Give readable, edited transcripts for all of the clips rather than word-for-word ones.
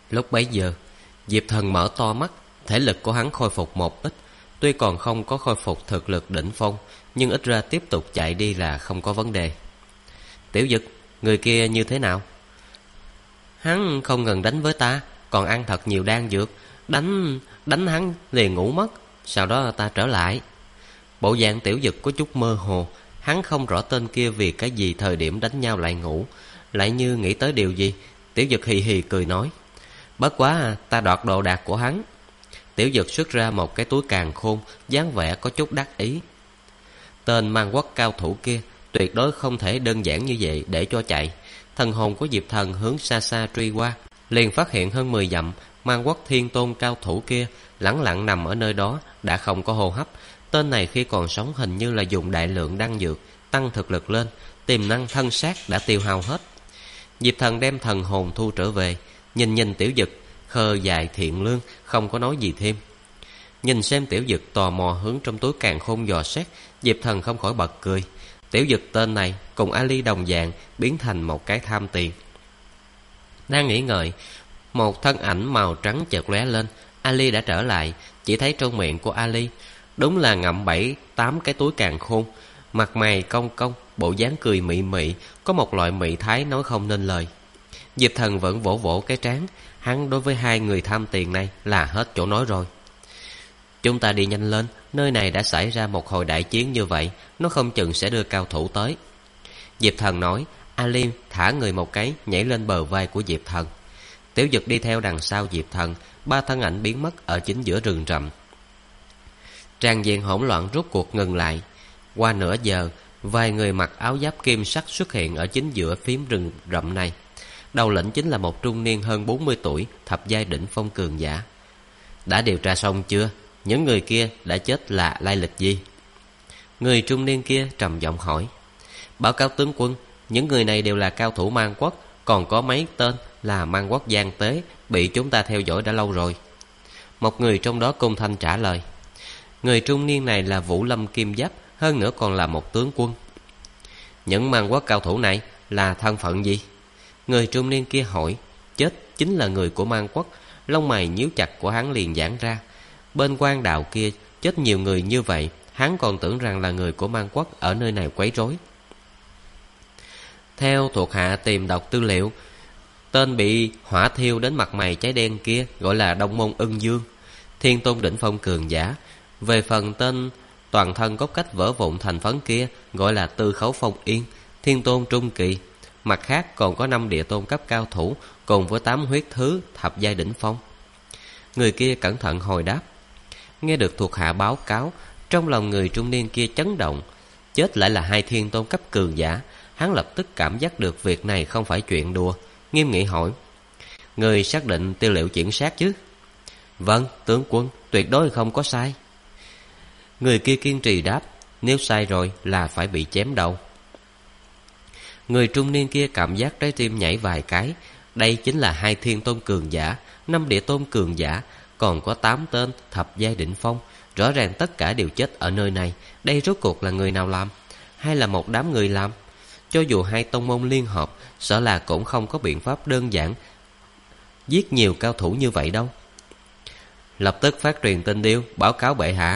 Lúc bấy giờ, Diệp Thần mở to mắt, thể lực của hắn khôi phục một ít. Tuy còn không có khôi phục thực lực đỉnh phong, nhưng ít ra tiếp tục chạy đi là không có vấn đề. Tiểu Dực, người kia như thế nào? Hắn không ngừng đánh với ta, còn ăn thật nhiều đan dược. Đánh hắn liền ngủ mất. Sau đó ta trở lại. Bộ dạng Tiểu Dực có chút mơ hồ. Hắn không rõ tên kia vì cái gì thời điểm đánh nhau lại ngủ, lại như nghĩ tới điều gì. Tiểu Dực hì hì cười nói, bất quá ta đoạt đồ đạc của hắn. Tiểu Dực xuất ra một cái túi càn khôn, dáng vẻ có chút đắc ý. Tên mang quốc cao thủ kia tuyệt đối không thể đơn giản như vậy để cho chạy. Thần hồn của Diệp Thần hướng xa xa truy qua, liền phát hiện hơn 10 dặm mang quốc thiên tôn cao thủ kia lẳng lặng nằm ở nơi đó, đã không có hô hấp. Tên này khi còn sống hình như là dùng đại lượng đan dược tăng thực lực lên, tiềm năng thân xác đã tiêu hao hết. Diệp Thần đem thần hồn thu trở về, nhìn Tiểu Dực, khờ dài thiện lương, không có nói gì thêm. Nhìn xem Tiểu Dực tò mò hướng trong túi càn khôn dò xét, Diệp Thần không khỏi bật cười. Tiểu Dực tên này cùng Ali đồng dạng, biến thành một cái tham tiền. Đang nghĩ ngợi, một thân ảnh màu trắng chợt lóe lên. Ali đã trở lại. Chỉ thấy trong miệng của Ali đúng là ngậm 7-8 cái túi càn khôn, mặt mày cong cong, bộ dáng cười mị mị, có một loại mị thái nói không nên lời. Diệp Thần vẫn vỗ vỗ cái trán. Hắn đối với hai người tham tiền này là hết chỗ nói rồi. Chúng ta đi nhanh lên, nơi này đã xảy ra một hồi đại chiến như vậy, nó không chừng sẽ đưa cao thủ tới. Diệp Thần nói. Ali thả người một cái, nhảy lên bờ vai của Diệp Thần. Tiểu Dực đi theo đằng sau Diệp Thần. Ba thân ảnh biến mất ở chính giữa rừng rậm. Tràng diện hỗn loạn rốt cuộc ngừng lại. Qua nửa giờ, vài người mặc áo giáp kim sắc xuất hiện ở chính giữa phím rừng rậm này. Đầu lĩnh chính là một trung niên hơn 40 tuổi, thập giai đỉnh phong cường giả. Đã điều tra xong chưa? Những người kia đã chết là lai lịch gì? Người trung niên kia trầm giọng hỏi. Báo cáo tướng quân, những người này đều là cao thủ mang quốc, còn có mấy tên là mang quốc gian tế, bị chúng ta theo dõi đã lâu rồi. Một người trong đó cung thanh trả lời. Người trung niên này là Vũ Lâm Kim Giáp, hơn nữa còn là một tướng quân. Những mang quốc cao thủ này là thân phận gì? Người trung niên kia hỏi. Chết chính là người của mang quốc. Lông mày nhíu chặt của hắn liền giãn ra. Bên quan đạo kia chết nhiều người như vậy, hắn còn tưởng rằng là người của mang quốc ở nơi này quấy rối. Theo thuộc hạ tìm đọc tư liệu, tên bị hỏa thiêu đến mặt mày cháy đen kia gọi là Đông Môn Ưng Dương, thiên tôn đỉnh phong cường giả. Về phần tên toàn thân cốt cách vỡ vụn thành phấn kia gọi là Tư Khấu Phong Yên, thiên tôn trung kỳ. Mặt khác còn có 5 địa tôn cấp cao thủ cùng với 8 huyết thứ thập giai đỉnh phong. Người kia cẩn thận hồi đáp. Nghe được thuộc hạ báo cáo, trong lòng người trung niên kia chấn động. Chết lại là 2 thiên tôn cấp cường giả. Hắn lập tức cảm giác được việc này không phải chuyện đùa, nghiêm nghị hỏi. Người xác định tư liệu chính xác chứ? Vâng, tướng quân, tuyệt đối không có sai. Người kia kiên trì đáp. Nếu sai rồi là phải bị chém đầu. Người trung niên kia cảm giác trái tim nhảy vài cái. Đây chính là 2 thiên tôn cường giả, 5 địa tôn cường giả, còn có 8 tên thập giai đỉnh phong. Rõ ràng tất cả đều chết ở nơi này. Đây rốt cuộc là người nào làm? Hay là một đám người làm? Cho dù 2 tông môn liên hợp, sợ là cũng không có biện pháp đơn giản giết nhiều cao thủ như vậy đâu. Lập tức phát truyền tin điêu, báo cáo bệ hạ.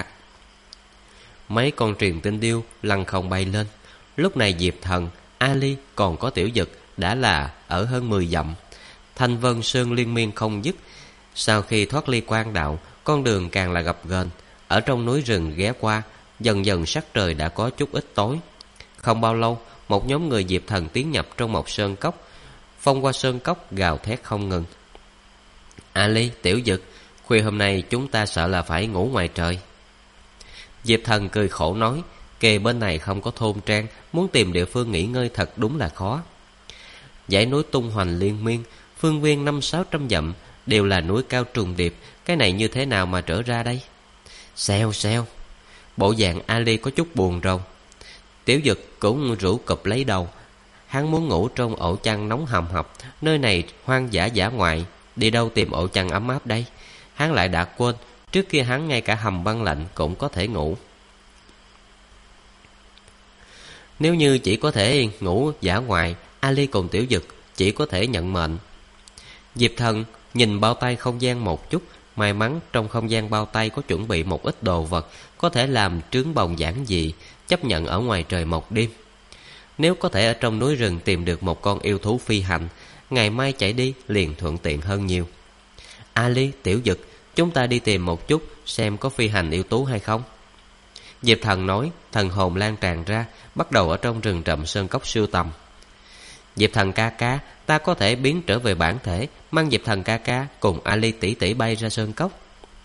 Mấy con truyền tin điêu lăn không bay lên. Lúc này Diệp Thần, Ali còn có Tiểu Dực đã là ở hơn 10 dặm. Thanh Vân Sơn liên miên không dứt. Sau khi thoát ly quan đạo, con đường càng là gập ghềnh. Ở trong núi rừng ghé qua, dần dần sắc trời đã có chút ít tối. Không bao lâu, một nhóm người Diệp Thần tiến nhập trong một sơn cốc. Phong qua sơn cốc gào thét không ngừng. Ali, Tiểu Dực, khuya hôm nay chúng ta sợ là phải ngủ ngoài trời. Diệp Thần cười khổ nói. Kề bên này không có thôn trang, muốn tìm địa phương nghỉ ngơi thật đúng là khó. Dãy núi tung hoành liên miên, phương viên 500-600 dặm, đều là núi cao trùng điệp. Cái này như thế nào mà trở ra đây? Xèo xèo. Bộ dạng Ali có chút buồn rầu. Tiểu Dực cũng rủ cụp lấy đầu. Hắn muốn ngủ trong ổ chăn nóng hầm hập. Nơi này hoang dã dã ngoại, đi đâu tìm ổ chăn ấm áp đây? Hắn lại đã quên, trước kia hắn ngay cả hầm băng lạnh cũng có thể ngủ. Nếu như chỉ có thể ngủ dã ngoại, Ali cùng Tiểu Dực chỉ có thể nhận mệnh. Diệp Thần Nhìn bao tay không gian một chút, may mắn trong không gian bao tay có chuẩn bị một ít đồ vật có thể làm trướng bồng giản dị, chấp nhận ở ngoài trời một đêm. Nếu có thể ở trong núi rừng tìm được một con yêu thú phi hành, ngày mai chạy đi liền thuận tiện hơn nhiều. Ali, Tiểu Dực, chúng ta đi tìm một chút xem có phi hành yêu thú hay không. Diệp Thần nói, thần hồn lan tràn ra, bắt đầu ở trong rừng rậm sơn cốc sưu tầm. Diệp Thần ca ca, ta có thể biến trở về bản thể, mang Diệp Thần ca ca cùng Ali tỷ tỷ bay ra sơn cốc.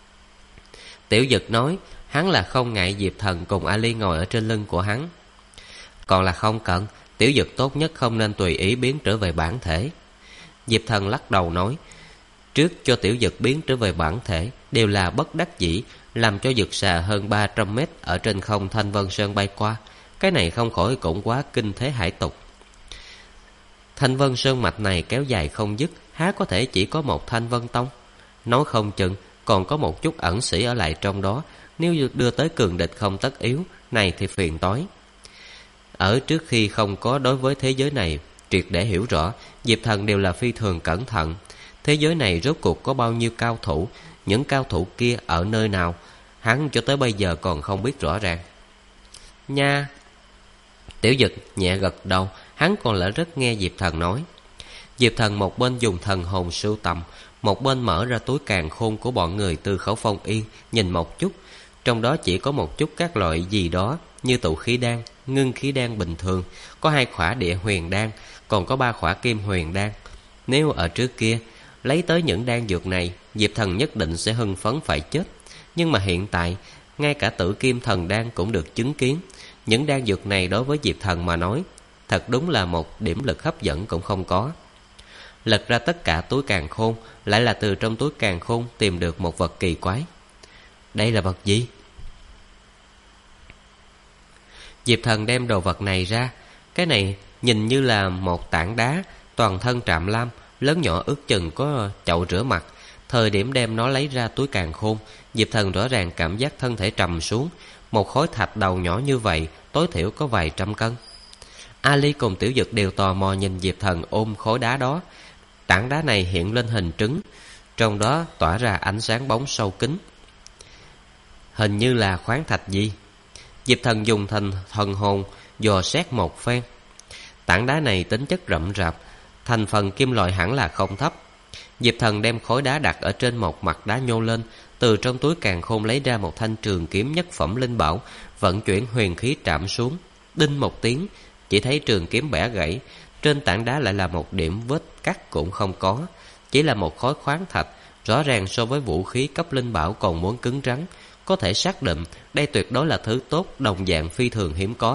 Tiểu Dực nói, hắn là không ngại Diệp Thần cùng Ali ngồi ở trên lưng của hắn. Còn là không cần, Tiểu Dực tốt nhất không nên tùy ý biến trở về bản thể. Diệp Thần lắc đầu nói, trước cho Tiểu Dực biến trở về bản thể đều là bất đắc dĩ, làm cho Dực xà hơn 300 mét ở trên không Thanh Vân Sơn bay qua. Cái này không khỏi cũng quá kinh thế hải tục. Thanh Vân Sơn mạch này kéo dài không dứt, há có thể chỉ có một Thanh Vân Tông? Nói không chừng còn có một chút ẩn sĩ ở lại trong đó, nếu đưa tới cường địch không tất yếu, này thì phiền toái. Ở trước khi không có đối với thế giới này triệt để hiểu rõ, Diệp Thần đều là phi thường cẩn thận. Thế giới này rốt cuộc có bao nhiêu cao thủ, những cao thủ kia ở nơi nào, hắn cho tới bây giờ còn không biết rõ ràng. Nha! Tiểu Dực nhẹ gật đầu, hắn còn là rất nghe Diệp Thần nói. Diệp Thần một bên dùng thần hồn sưu tầm, một bên mở ra túi càn khôn của bọn người Tư Khẩu Phong Yên, nhìn một chút. Trong đó chỉ có một chút các loại gì đó như tụ khí đan, ngưng khí đan bình thường, có 2 khỏa địa huyền đan, còn có 3 khỏa kim huyền đan. Nếu ở trước kia lấy tới những đan dược này, Diệp Thần nhất định sẽ hưng phấn phải chết. Nhưng mà hiện tại, ngay cả Tử Kim Thần Đan cũng được chứng kiến. Những đan dược này đối với Diệp Thần mà nói, thật đúng là một điểm lực hấp dẫn cũng không có. Lật ra tất cả túi càn khôn, lại là từ trong túi càn khôn tìm được một vật kỳ quái. Đây là vật gì? Diệp Thần đem đồ vật này ra. Cái này nhìn như là một tảng đá, toàn thân trạm lam, lớn nhỏ ước chừng có chậu rửa mặt. Thời điểm đem nó lấy ra túi càn khôn, Diệp Thần rõ ràng cảm giác thân thể trầm xuống. Một khối thạch đầu nhỏ như vậy, tối thiểu có vài trăm cân. Ali cùng Tiểu Dực đều tò mò nhìn Diệp Thần ôm khối đá đó. Tảng đá này hiện lên hình trứng, trong đó tỏa ra ánh sáng bóng sâu kín. Hình như là khoáng thạch gì? Diệp Thần dùng thần hồn dò xét một phen. Tảng đá này tính chất rậm rạp, thành phần kim loại hẳn là không thấp. Diệp Thần đem khối đá đặt ở trên một mặt đá nhô lên, từ trong túi càn khôn lấy ra một thanh trường kiếm nhất phẩm linh bảo, vận chuyển huyền khí trảm xuống. Đinh một tiếng, chỉ thấy trường kiếm bẻ gãy. Trên tảng đá lại là một điểm vết cắt cũng không có, chỉ là một khối khoáng thạch, rõ ràng so với vũ khí cấp linh bảo còn muốn cứng rắn. Có thể xác định đây tuyệt đối là thứ tốt, đồng dạng phi thường hiếm có.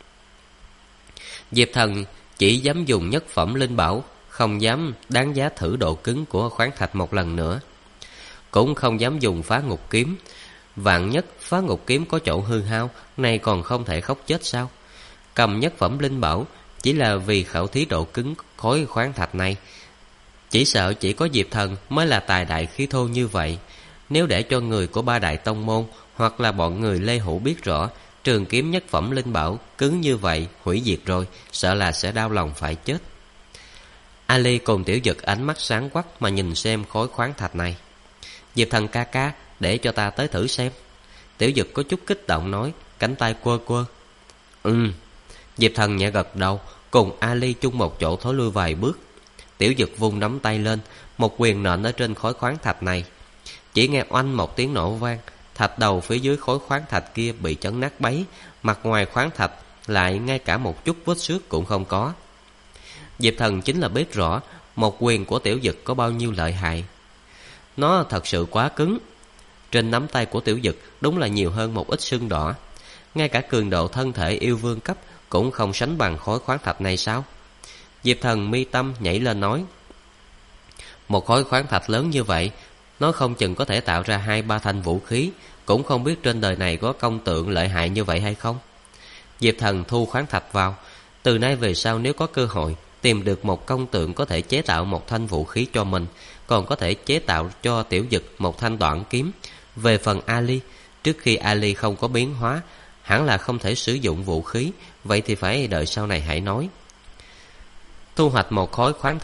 Diệp Thần chỉ dám dùng nhất phẩm linh bảo, không dám đáng giá thử độ cứng của khoáng thạch một lần nữa. Cũng không dám dùng phá ngục kiếm. Vạn nhất phá ngục kiếm có chỗ hư hao, này còn không thể khóc chết sao? Cầm nhất phẩm linh bảo chỉ là vì khảo thí độ cứng khối khoáng thạch này. Chỉ sợ chỉ có Diệp Thần mới là tài đại khí thô như vậy. Nếu để cho người của 3 đại tông môn hoặc là bọn người Lê Hữu biết rõ trường kiếm nhất phẩm linh bảo cứng như vậy, hủy diệt rồi, sợ là sẽ đau lòng phải chết. Ali cùng Tiểu Dực ánh mắt sáng quắc mà nhìn xem khối khoáng thạch này. Diệp Thần ca ca, để cho ta tới thử xem. Tiểu Dực có chút kích động nói, cánh tay quơ quơ. Diệp Thần nhẹ gật đầu, cùng Ali chung một chỗ thối lui vài bước. Tiểu Dực vung nắm tay lên, một quyền nện ở trên khối khoáng thạch này. Chỉ nghe oanh một tiếng nổ vang, thạch đầu phía dưới khối khoáng thạch kia bị chấn nát bấy, mặt ngoài khoáng thạch lại ngay cả một chút vết xước cũng không có. Diệp Thần chính là biết rõ một quyền của Tiểu Dực có bao nhiêu lợi hại. Nó thật sự quá cứng. Trên nắm tay của Tiểu Dực đúng là nhiều hơn một ít sưng đỏ. Ngay cả cường độ thân thể yêu vương cấp cũng không sánh bằng khối khoáng thạch này sao? Diệp Thần mi tâm nhảy lên nói, một khối khoáng thạch lớn như vậy, nó không chừng có thể tạo ra 2-3 thanh vũ khí. Cũng không biết trên đời này có công tượng lợi hại như vậy hay không. Diệp Thần thu khoáng thạch vào. Từ nay về sau nếu có cơ hội tìm được một công tượng có thể chế tạo một thanh vũ khí cho mình, còn có thể chế tạo cho Tiểu Dực một thanh đoạn kiếm. Về phần Ali, trước khi Ali không có biến hóa, hẳn là không thể sử dụng vũ khí. Vậy thì phải đợi sau này hãy nói. Thu hoạch một khối khoáng thạch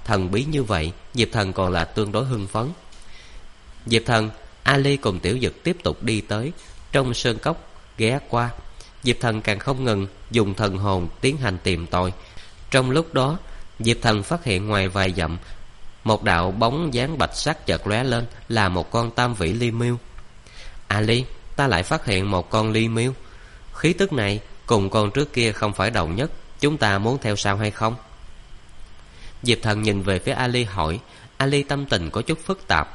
thần bí như vậy, Diệp Thần còn là tương đối hưng phấn. Diệp Thần, Ali cùng Tiểu Dực tiếp tục đi tới trong sơn cốc ghé qua. Diệp Thần càng không ngừng dùng thần hồn tiến hành tìm tòi. Trong lúc đó, Diệp Thần phát hiện ngoài vài dặm, một đạo bóng dáng bạch sắc chợt lóe lên, là một con tam vĩ ly miêu. Ali, ta lại phát hiện một con ly miêu. Khí tức này cùng con trước kia không phải đồng nhất, chúng ta muốn theo sau hay không? Diệp Thần nhìn về phía Ali hỏi. Ali tâm tình có chút phức tạp.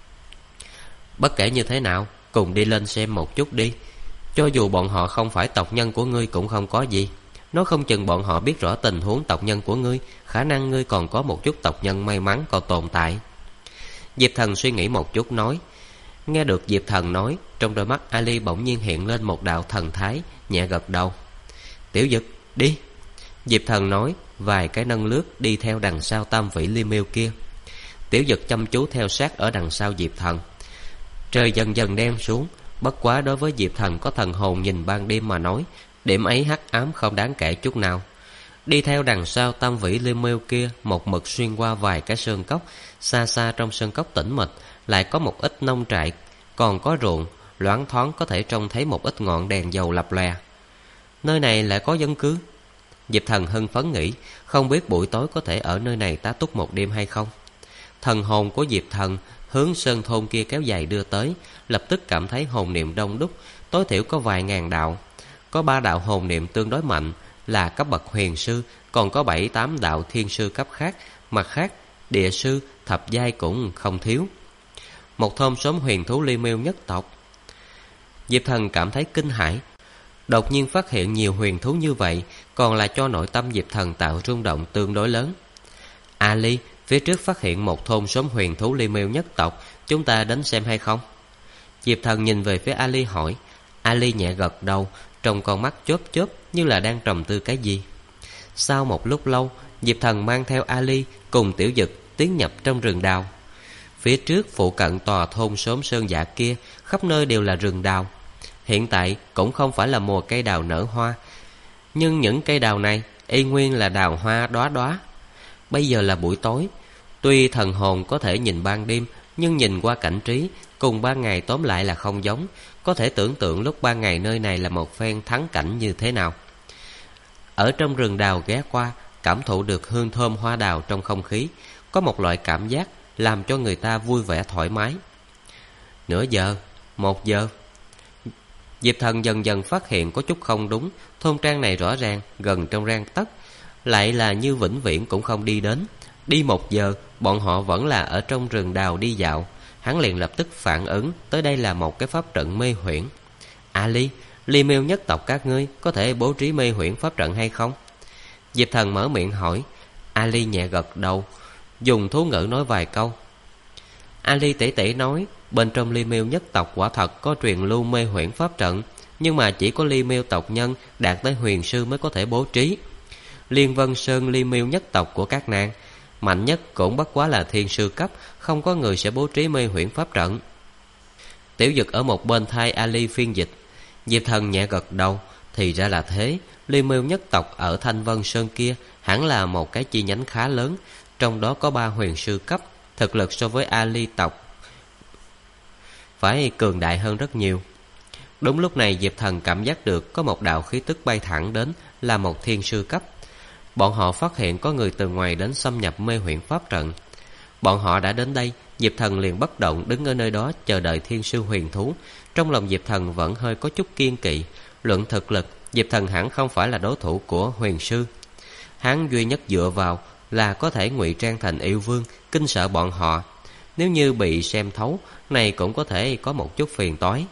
Bất kể như thế nào, cùng đi lên xem một chút đi. Cho dù bọn họ không phải tộc nhân của ngươi cũng không có gì. Nó không chừng bọn họ biết rõ tình huống tộc nhân của ngươi, khả năng ngươi còn có một chút tộc nhân may mắn còn tồn tại. Diệp Thần suy nghĩ một chút nói. Nghe được Diệp Thần nói, trong đôi mắt Ali bỗng nhiên hiện lên một đạo thần thái, nhẹ gật đầu. Tiểu Dực, đi. Diệp Thần nói, vài cái nâng lướt đi theo đằng sau tam vĩ ly miêu kia. Tiểu Dực chăm chú theo sát ở đằng sau Diệp Thần. Trời dần dần đen xuống, bất quá đối với Diệp Thần có thần hồn nhìn ban đêm mà nói, điểm ấy hắc ám không đáng kể chút nào. Đi theo đằng sau tam vĩ ly miêu kia, một mực xuyên qua vài cái sơn cốc. Xa xa trong sơn cốc tĩnh mịch lại có một ít nông trại, còn có ruộng, loáng thoáng có thể trông thấy một ít ngọn đèn dầu lập lòe. Nơi này lại có dân cư. Diệp Thần hưng phấn nghĩ, không biết buổi tối có thể ở nơi này tá túc một đêm hay không. Thần hồn của Diệp Thần hướng sơn thôn kia kéo dài đưa tới, lập tức cảm thấy hồn niệm đông đúc, tối thiểu có vài ngàn đạo. Có 3 đạo hồn niệm tương đối mạnh là cấp bậc huyền sư, còn có 7-8 đạo thiên sư cấp khác. Mặt khác, địa sư, thập giai cũng không thiếu. Một thôn xóm huyền thú ly miêu nhất tộc. Diệp Thần cảm thấy kinh hãi. Đột nhiên phát hiện nhiều huyền thú như vậy, còn là cho nội tâm Diệp Thần tạo rung động tương đối lớn. Ali, phía trước phát hiện một thôn xóm huyền thú ly miêu nhất tộc, chúng ta đến xem hay không? Diệp Thần nhìn về phía Ali hỏi. Ali nhẹ gật đầu, trong con mắt chớp chớp như là đang trầm tư cái gì. Sau một lúc lâu, Diệp Thần mang theo Ali cùng Tiểu Dực tiến nhập trong rừng đào. Phía trước phụ cận tòa thôn xóm sơn dạ kia, khắp nơi đều là rừng đào. Hiện tại cũng không phải là mùa cây đào nở hoa, nhưng những cây đào này y nguyên là đào hoa đóa đóa. Bây giờ là buổi tối, tuy thần hồn có thể nhìn ban đêm, nhưng nhìn qua cảnh trí cùng ban ngày tóm lại là không giống. Có thể tưởng tượng lúc ban ngày nơi này là một phen thắng cảnh như thế nào. Ở trong rừng đào ghé qua, cảm thụ được hương thơm hoa đào trong không khí, có một loại cảm giác làm cho người ta vui vẻ thoải mái. Nửa giờ, 1 giờ. Diệp Thần dần dần phát hiện có chút không đúng. Thôn trang này rõ ràng gần trong gang tấc, lại là như vĩnh viễn cũng không đi đến. Đi 1 giờ, bọn họ vẫn là ở trong rừng đào đi dạo. Hắn liền lập tức phản ứng tới đây là một cái pháp trận mê huyễn. Ali, ly miêu nhất tộc các ngươi có thể bố trí mê huyễn pháp trận hay không? Diệp Thần mở miệng hỏi. Ali nhẹ gật đầu, dùng thú ngữ nói vài câu. Ali tỉ tỉ nói, bên trong ly miêu nhất tộc quả thật có truyền lưu mê huyễn pháp trận, nhưng mà chỉ có ly miêu tộc nhân đạt tới huyền sư mới có thể bố trí. Liên Vân Sơn ly miêu nhất tộc của các nàng mạnh nhất cũng bất quá là thiên sư cấp, không có người sẽ bố trí mê huyễn pháp trận. Tiểu Dực ở một bên thay Ali phiên dịch. Diệp Thần nhẹ gật đầu. Thì ra là thế, ly miêu nhất tộc ở Thanh Vân Sơn kia hẳn là một cái chi nhánh khá lớn, trong đó có 3 huyền sư cấp, thực lực so với Ali tộc phải cường đại hơn rất nhiều. Đúng lúc này Diệp Thần cảm giác được có một đạo khí tức bay thẳng đến, là một thiên sư cấp. Bọn họ phát hiện có người từ ngoài đến xâm nhập mê huyễn pháp trận. Bọn họ đã đến đây, Diệp Thần liền bất động đứng ở nơi đó chờ đợi thiên sư huyền thú. Trong lòng Diệp Thần vẫn hơi có chút kiên kỵ. Luận thực lực, Diệp Thần hẳn không phải là đối thủ của huyền sư. Hắn duy nhất dựa vào là có thể ngụy trang thành yêu vương, kinh sợ bọn họ. Nếu như bị xem thấu, này cũng có thể có một chút phiền toái.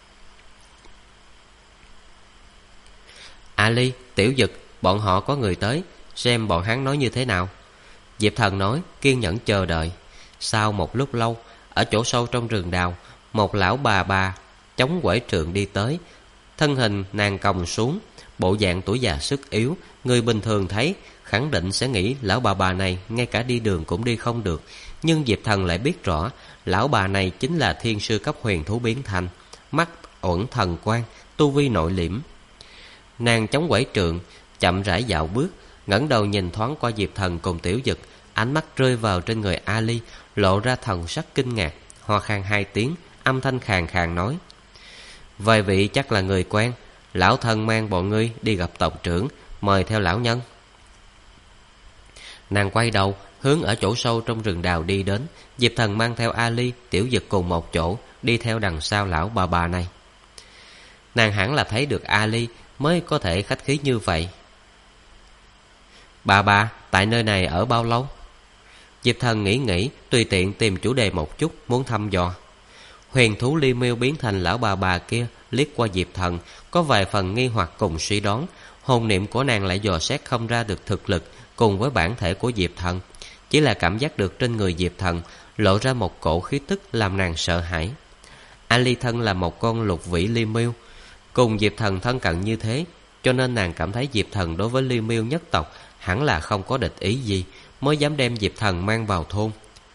Ali, Tiểu Dực, bọn họ có người tới, xem bọn hắn nói như thế nào. Diệp Thần nói, kiên nhẫn chờ đợi. Sau một lúc lâu, ở chỗ sâu trong rừng đào, một lão bà chống quẩy trượng đi tới. Thân hình nàng còng xuống, bộ dạng tuổi già sức yếu. Người bình thường thấy khẳng định sẽ nghĩ lão bà này ngay cả đi đường cũng đi không được. Nhưng Diệp Thần lại biết rõ, lão bà này chính là thiên sư cấp huyền thú biến thành, mắt uẩn thần quang, tu vi nội liễm. Nàng chống quẩy trượng, chậm rãi dạo bước, ngẩng đầu nhìn thoáng qua Diệp Thần cùng Tiểu Dực, Ánh mắt rơi vào trên người Ali, lộ ra thần sắc kinh ngạc, ho khan 2 tiếng, âm thanh khàn khàn nói: "Vài vị chắc là người quen, lão thân mang bọn ngươi đi gặp tộc trưởng, mời theo lão nhân." Nàng quay đầu hướng ở chỗ sâu trong rừng đào đi đến. Diệp Thần mang theo Ali, Tiểu Dực cùng một chỗ đi theo đằng sau lão bà này. Nàng hẳn là thấy được Ali mới có thể khách khí như vậy. Bà, tại nơi này ở bao lâu?" Diệp Thần nghĩ, tùy tiện tìm chủ đề một chút, muốn thăm dò. Huyền thú Li Miêu biến thành lão bà kia liếc qua Diệp Thần, có vài phần nghi hoặc cùng suy đoán. Hồn niệm của nàng lại dò xét không ra được thực lực cùng với bản thể của Diệp Thần, chỉ là cảm giác được trên người Diệp Thần lộ ra một cổ khí tức làm nàng sợ hãi. Ali thân là một con lục vĩ Li Miêu, cùng Diệp Thần thân cận như thế, cho nên nàng cảm thấy Diệp Thần đối với Li Miêu nhất tộc hẳn là không có địch ý gì, mới dám đem Diệp Thần mang vào thôn.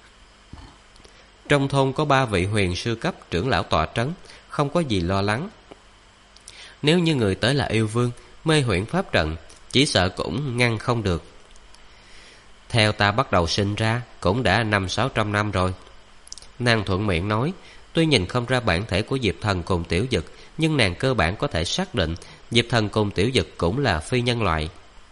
Trong thôn có 3 vị huyền sư cấp trưởng lão tọa trấn, không có gì lo lắng. Nếu như người tới là yêu vương, mê huyễn pháp trận, chỉ sợ cũng ngăn không được. Theo ta bắt đầu sinh ra cũng đã 500-600 năm rồi. Nàng thuận miệng nói. Tuy nhìn không ra bản thể của Diệp Thần cùng Tiểu Dực, nhưng nàng cơ bản có thể xác định Diệp Thần cùng Tiểu Dực cũng là phi nhân loại.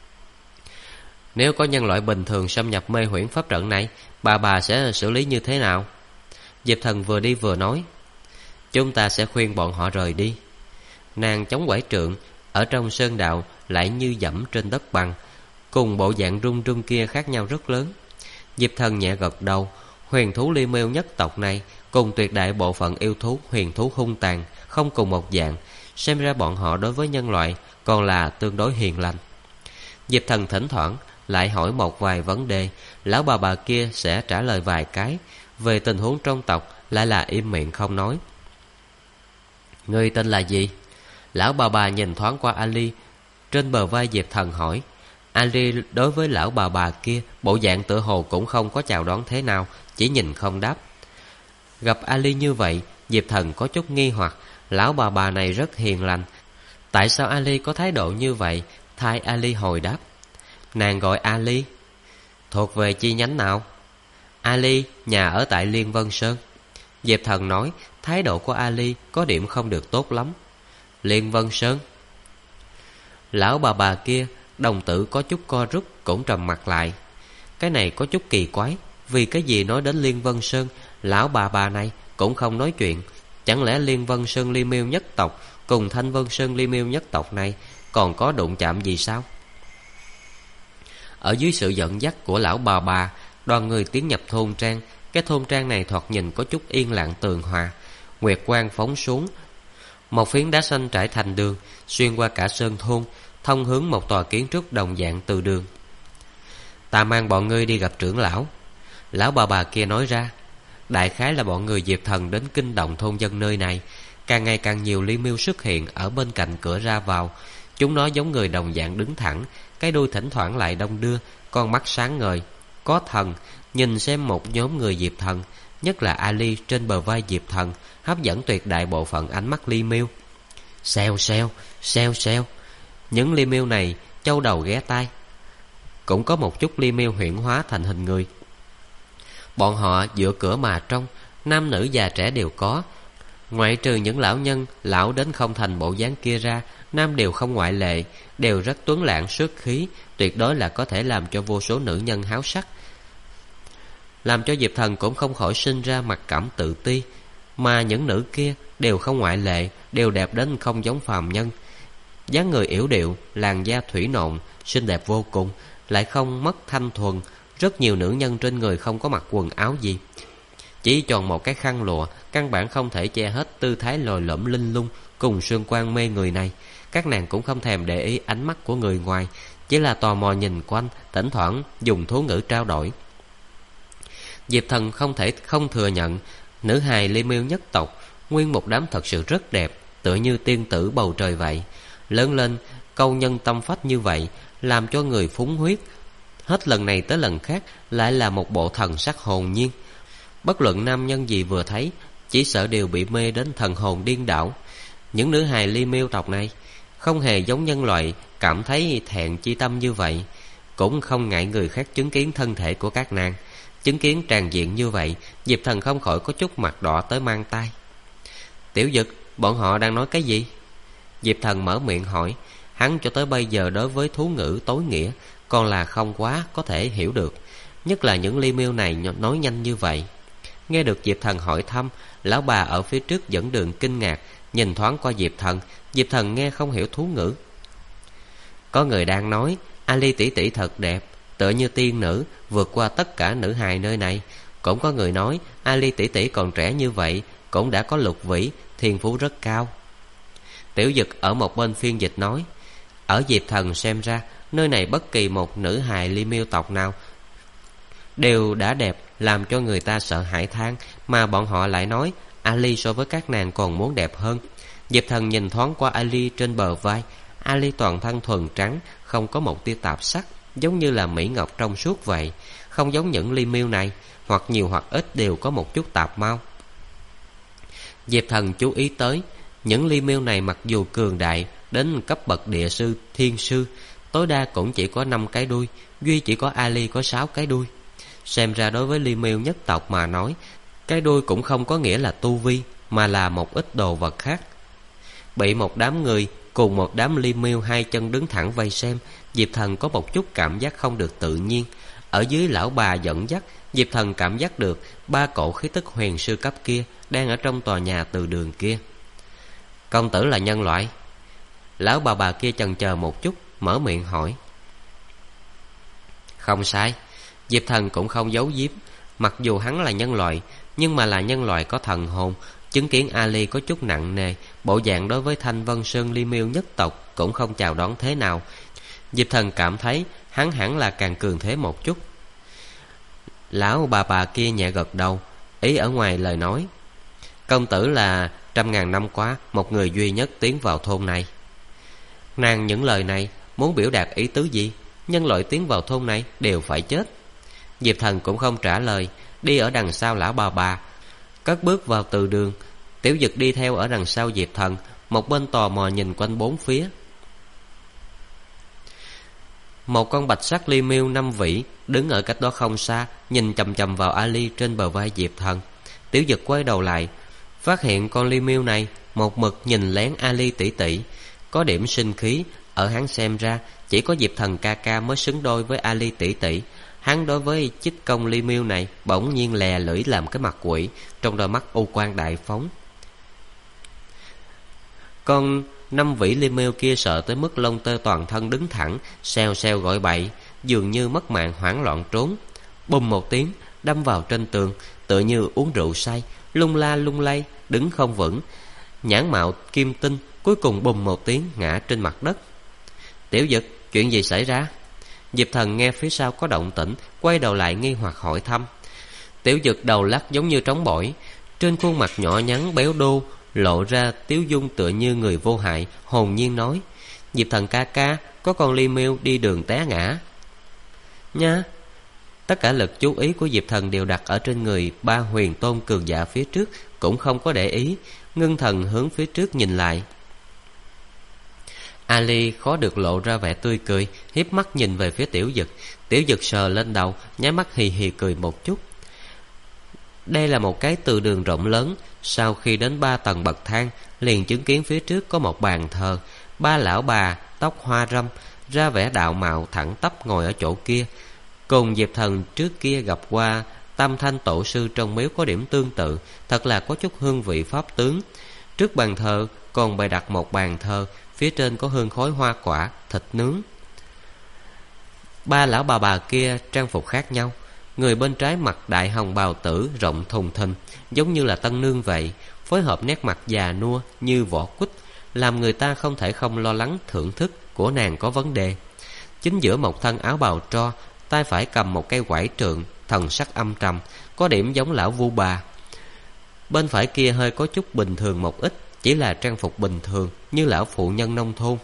Nếu có nhân loại bình thường xâm nhập mê huyễn pháp trận này, bà sẽ xử lý như thế nào? Diệp Thần vừa đi vừa nói: "Chúng ta sẽ khuyên bọn họ rời đi." Nàng chống quải trượng, ở trong sơn đạo lại như dẫm trên đất bằng, cùng bộ dạng run run kia khác nhau rất lớn. Diệp Thần nhẹ gật đầu. Huyền thú Li Miêu nhất tộc này cùng tuyệt đại bộ phận yêu thú huyền thú hung tàn không cùng một dạng, xem ra bọn họ đối với nhân loại còn là tương đối hiền lành. Diệp Thần thỉnh thoảng lại hỏi một vài vấn đề, lão bà kia sẽ trả lời vài cái. Về tình huống trong tộc lại là im miệng không nói. "Ngươi tên là gì?" Lão bà nhìn thoáng qua Ali, trên bờ vai Diệp Thần hỏi. Ali đối với lão bà kia bộ dạng tựa hồ cũng không có chào đón thế nào, chỉ nhìn không đáp. Gặp Ali như vậy, Diệp Thần có chút nghi hoặc. Lão bà này rất hiền lành, tại sao Ali có thái độ như vậy? Thay Ali hồi đáp. Nàng gọi Ali. Thuộc về chi nhánh nào? Ali nhà ở tại Liên Vân Sơn. Diệp Thần nói. Thái độ của Ali có điểm không được tốt lắm. Liên Vân Sơn. Lão bà kia đồng tử có chút co rút, cũng trầm mặt lại. Cái này có chút kỳ quái. Vì cái gì nói đến Liên Vân Sơn, lão bà này cũng không nói chuyện? Chẳng lẽ Liên Vân Sơn Li Miêu nhất tộc cùng Thanh Vân Sơn Li Miêu nhất tộc này còn có đụng chạm gì sao? Ở dưới sự dẫn dắt của lão bà, đoàn người tiến nhập thôn trang. Cái thôn trang này thoạt nhìn có chút yên lặng tường hòa. Nguyệt quang phóng xuống, một phiến đá xanh trải thành đường, xuyên qua cả sơn thôn, thông hướng một tòa kiến trúc đồng dạng từ đường. "Ta mang bọn ngươi đi gặp trưởng lão." Lão bà kia nói ra. Đại khái là bọn người Diệp Thần đến kinh động thôn dân nơi này. Càng ngày càng nhiều Li Miêu xuất hiện ở bên cạnh cửa ra vào. Chúng nó giống người đồng dạng đứng thẳng, cái đuôi thỉnh thoảng lại đong đưa, con mắt sáng ngời, có thần. Nhìn xem một nhóm người Diệp Thần, nhất là Ali trên bờ vai Diệp Thần, hấp dẫn tuyệt đại bộ phận ánh mắt Li Miêu. Xèo. Những Li Miêu này châu đầu ghé tai. Cũng có một chút Li Miêu huyễn hóa thành hình người. Bọn họ dựa cửa mà trông, nam nữ già trẻ đều có. Ngoại trừ những lão nhân lão đến không thành bộ dáng kia ra, nam đều không ngoại lệ, đều rất tuấn lãng xuất khí, tuyệt đối là có thể làm cho vô số nữ nhân háo sắc. Làm cho Diệp Thần cũng không khỏi sinh ra mặc cảm tự ti. Mà những nữ kia đều không ngoại lệ, đều đẹp đến không giống phàm nhân. Dáng người yểu điệu, làn da thủy nộn, xinh đẹp vô cùng, lại không mất thanh thuần. Rất nhiều nữ nhân trên người không có mặc quần áo gì, chỉ chọn một cái khăn lụa, căn bản không thể che hết tư thái lồi lõm linh lung cùng xương quang mê người này. Các nàng cũng không thèm để ý ánh mắt của người ngoài, chỉ là tò mò nhìn quanh, thỉnh thoảng dùng thú ngữ trao đổi. Diệp Thần không thể không thừa nhận, nữ hài Li Miêu nhất tộc nguyên một đám thật sự rất đẹp, tựa như tiên tử bầu trời vậy. Lớn lên câu nhân tâm phách như vậy, làm cho người phúng huyết. Hết lần này tới lần khác lại là một bộ thần sắc hồn nhiên. Bất luận nam nhân gì vừa thấy, chỉ sợ đều bị mê đến thần hồn điên đảo. Những nữ hài Li Miêu tộc này không hề giống nhân loại cảm thấy thẹn chi tâm như vậy. cũng không ngại người khác chứng kiến thân thể của các nàng. Chứng kiến tràn diện như vậy, Diệp Thần không khỏi có chút mặt đỏ tới mang tai. Tiểu Dực, bọn họ đang nói cái gì? Diệp Thần mở miệng hỏi. Hắn cho tới bây giờ đối với thú ngữ tối nghĩa còn là không quá có thể hiểu được, nhất là những ly miêu này nói nhanh như vậy. Nghe được Diệp Thần hỏi thăm, lão bà ở phía trước dẫn đường kinh ngạc nhìn thoáng qua Diệp Thần. Diệp Thần nghe không hiểu thú ngữ. Có người đang nói Ali tỷ tỷ thật đẹp, tựa như tiên nữ, vượt qua tất cả nữ hài nơi này. Cũng có người nói Ali tỷ tỷ còn trẻ như vậy cũng đã có lục vĩ, thiên phú rất cao. Tiểu Dực ở một bên phiên dịch nói. Ở Diệp Thần xem ra, nơi này bất kỳ một nữ hài ly miêu tộc nào đều đã đẹp làm cho người ta sợ hãi than, mà bọn họ lại nói Ali so với các nàng còn muốn đẹp hơn. Diệp Thần nhìn thoáng qua Ali trên bờ vai. Ali toàn thân thuần trắng, không có một tia tạp sắc, giống như là mỹ ngọc trong suốt vậy. Không giống những ly miêu này, hoặc nhiều hoặc ít đều có một chút tạp mau. Diệp Thần chú ý tới, những ly miêu này mặc dù cường đại đến cấp bậc địa sư, thiên sư, tối đa cũng chỉ có 5 cái đuôi, duy chỉ có Ali có 6 cái đuôi. Xem ra đối với ly miêu nhất tộc mà nói, cái đuôi cũng không có nghĩa là tu vi, mà là một ít đồ vật khác. Bị một đám người cùng một đám ly miêu hai chân đứng thẳng vây xem, Diệp Thần có một chút cảm giác không được tự nhiên. Ở dưới lão bà dẫn dắt, Diệp Thần cảm giác được 3 cổ khí tức huyền sư cấp kia đang ở trong tòa nhà từ đường kia. Công tử là nhân loại? Lão bà kia chần chờ một chút, mở miệng hỏi. Không sai. Diệp Thần cũng không giấu giếm. Mặc dù hắn là nhân loại, nhưng mà là nhân loại có thần hồn. Chứng kiến Ali có chút nặng nề, bộ dạng đối với Thanh Vân Sơn ly miêu nhất tộc cũng không chào đón thế nào. Diệp Thần cảm thấy hắn hẳn là càng cường thế một chút. Lão bà kia nhẹ gật đầu, ý ở ngoài lời nói. Công tử là 100.000 năm qua một người duy nhất tiến vào thôn này. Nàng những lời này muốn biểu đạt ý tứ gì? Nhân loại tiến vào thôn này đều phải chết. Diệp Thần cũng không trả lời, đi ở đằng sau lão bà, cất bước vào từ đường. Tiểu Dực đi theo ở đằng sau Diệp Thần, một bên tò mò nhìn quanh bốn phía. Một con bạch sắc ly miêu 5 vĩ đứng ở cách đó không xa, nhìn chằm chằm vào Ali trên bờ vai Diệp Thần. Tiểu Dực quay đầu lại, phát hiện con ly miêu này một mực nhìn lén Ali tỷ tỷ, có điểm sinh khí. Ở hắn xem ra, chỉ có Diệp Thần ca ca mới xứng đôi với Ali tỷ tỷ. Hắn đối với chích công ly miêu này bỗng nhiên lè lưỡi làm cái mặt quỷ, trong đôi mắt u quang đại phóng. Con 5 vĩ ly miêu kia sợ tới mức lông tơ toàn thân đứng thẳng, xèo xèo gọi bậy, dường như mất mạng hoảng loạn trốn. Bùm một tiếng đâm vào trên tường, tựa như uống rượu say, lung la lung lay, đứng không vững. Nhãn mạo kim tinh cuối cùng bùm một tiếng ngã trên mặt đất. Tiểu Dực, chuyện gì xảy ra? Diệp Thần nghe phía sau có động tĩnh, quay đầu lại nghi hoặc hỏi thăm. Tiểu Dực đầu lắc giống như trống bỏi, trên khuôn mặt nhỏ nhắn béo đô lộ ra tiếu dung tựa như người vô hại, hồn nhiên nói. Diệp Thần ca ca, có con ly miêu đi đường té ngã nha. Tất cả lực chú ý của Diệp Thần đều đặt ở trên người 3 huyền tôn cường giả phía trước, cũng không có để ý, ngưng thần hướng phía trước nhìn lại. Ali khó được lộ ra vẻ tươi cười, hiếp mắt nhìn về phía Tiểu Dực. Tiểu Dực sờ lên đầu, nháy mắt hì hì cười một chút. Đây là một cái từ đường rộng lớn. Sau khi đến 3 tầng bậc thang, liền chứng kiến phía trước có một bàn thờ. 3 lão bà tóc hoa râm, ra vẻ đạo mạo thẳng tắp ngồi ở chỗ kia. Cùng Diệp Thần trước kia gặp qua Tam Thanh tổ sư trong miếu có điểm tương tự, thật là có chút hương vị pháp tướng. Trước bàn thờ còn bày đặt một bàn thờ, phía trên có hương khói hoa quả, thịt nướng. 3 lão bà kia trang phục khác nhau. Người bên trái mặc đại hồng bào tử rộng thùng thình, giống như là tân nương vậy, phối hợp nét mặt già nua như vỏ quýt, làm người ta không thể không lo lắng thưởng thức của nàng có vấn đề. Chính giữa một thân áo bào tro, tay phải cầm một cây quải trượng, thần sắc âm trầm, có điểm giống lão vu bà. Bên phải kia hơi có chút bình thường một ít, chỉ là trang phục bình thường như lão phụ nhân nông thôn.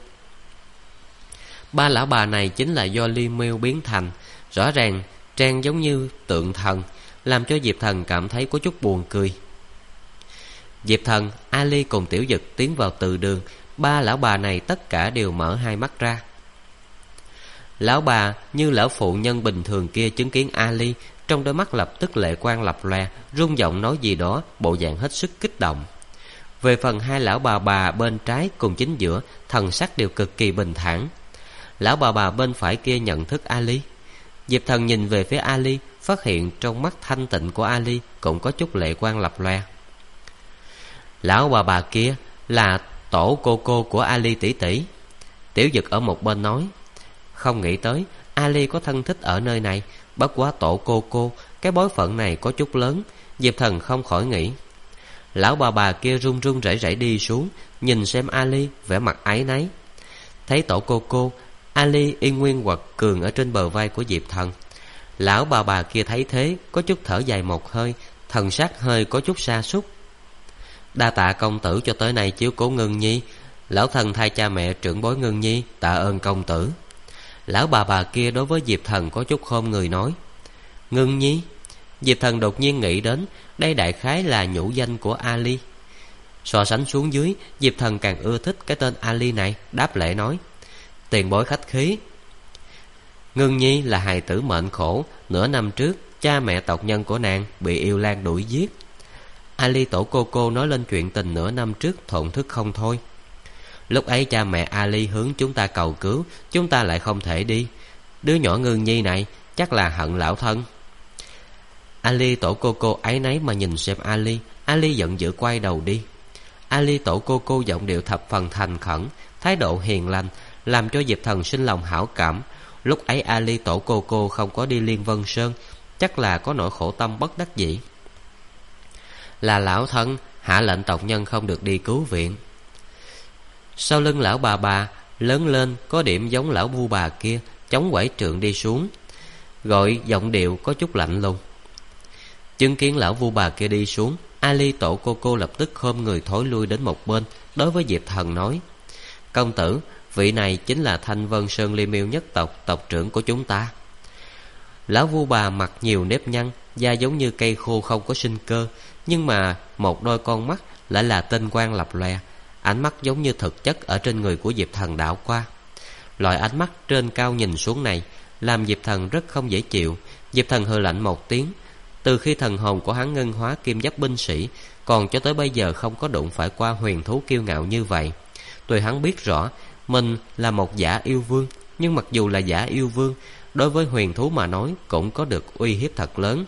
3 lão bà này chính là do ly miêu biến thành, rõ ràng trang giống như tượng thần, làm cho Diệp Thần cảm thấy có chút buồn cười. Diệp Thần, Ali cùng Tiểu Dực tiến vào từ đường. 3 lão bà này tất cả đều mở hai mắt ra. Lão bà như lão phụ nhân bình thường kia chứng kiến Ali, trong đôi mắt lập tức lệ quang lập lòe, rung giọng nói gì đó, bộ dạng hết sức kích động. Về phần hai lão bà bên trái cùng chính giữa, thần sắc đều cực kỳ bình thản. Lão bà bên phải kia nhận thức Ali. Diệp Thần nhìn về phía Ali, phát hiện trong mắt thanh tịnh của Ali cũng có chút lệ quang lập lòe. Lão bà kia là tổ cô của Ali tỷ tỷ. Tiểu Dực ở một bên nói. Không nghĩ tới Ali có thân thích ở nơi này, bất quá tổ cô, cái bối phận này có chút lớn. Diệp Thần không khỏi nghĩ. Lão bà kia run run rẩy rẩy đi xuống, nhìn xem Ali, vẻ mặt áy náy. Thấy tổ cô, Ali y nguyên quật cường ở trên bờ vai của Diệp Thần. Lão bà kia thấy thế, có chút thở dài một hơi, thần sắc hơi có chút sa sút. Đa tạ công tử cho tới nay chiếu cố Ngưng Nhi. Lão thần thay cha mẹ trưởng bối Ngưng Nhi, tạ ơn công tử. Lão bà kia đối với Diệp Thần có chút khom người nói. Ngưng Nhi? Diệp Thần đột nhiên nghĩ đến, đây đại khái là nhũ danh của Ali. So sánh xuống dưới, Diệp Thần càng ưa thích cái tên Ali này, đáp lễ nói. Tiền bối khách khí. Ngưng Nhi là hài tử mệnh khổ, nửa năm trước cha mẹ tộc nhân của nàng bị yêu lang đuổi giết. Ali tổ cô nói lên chuyện tình nửa năm trước thổn thức không thôi. Lúc ấy cha mẹ Ali hướng chúng ta cầu cứu, chúng ta lại không thể đi. Đứa nhỏ Ngưng Nhi này chắc là hận lão thân. Ali tổ cô áy náy mà nhìn xem Ali. Ali giận dữ quay đầu đi. Ali tổ cô giọng điệu thập phần thành khẩn, thái độ hiền lành, làm cho Diệp Thần sinh lòng hảo cảm. Lúc ấy Ali tổ cô không có đi Liên Vân Sơn, chắc là có nỗi khổ tâm bất đắc dĩ. Là lão thân hạ lệnh tộc nhân không được đi cứu viện. Sau lưng lão bà lớn lên có điểm giống lão vu bà kia, chống quẩy trượng đi xuống, gọi giọng điệu có chút lạnh lùng. Chứng kiến lão vu bà kia đi xuống, Ali tổ cô lập tức khom người thối lui đến một bên, đối với Diệp Thần nói. Công tử, vị này chính là Thanh Vân Sơn Li Miêu nhất tộc, tộc trưởng của chúng ta. Lão vu bà mặt nhiều nếp nhăn, da giống như cây khô không có sinh cơ, nhưng mà một đôi con mắt lại là tinh quang lập lòe. Ánh mắt giống như thực chất ở trên người của Diệp Thần đảo qua. Loại ánh mắt trên cao nhìn xuống này làm Diệp Thần rất không dễ chịu. Diệp Thần hừ lạnh một tiếng. Từ khi thần hồn của hắn ngân hóa kim giáp binh sĩ, còn cho tới bây giờ không có đụng phải qua huyền thú kiêu ngạo như vậy. Tuy hắn biết rõ mình là một giả yêu vương, nhưng mặc dù là giả yêu vương, đối với huyền thú mà nói cũng có được uy hiếp thật lớn.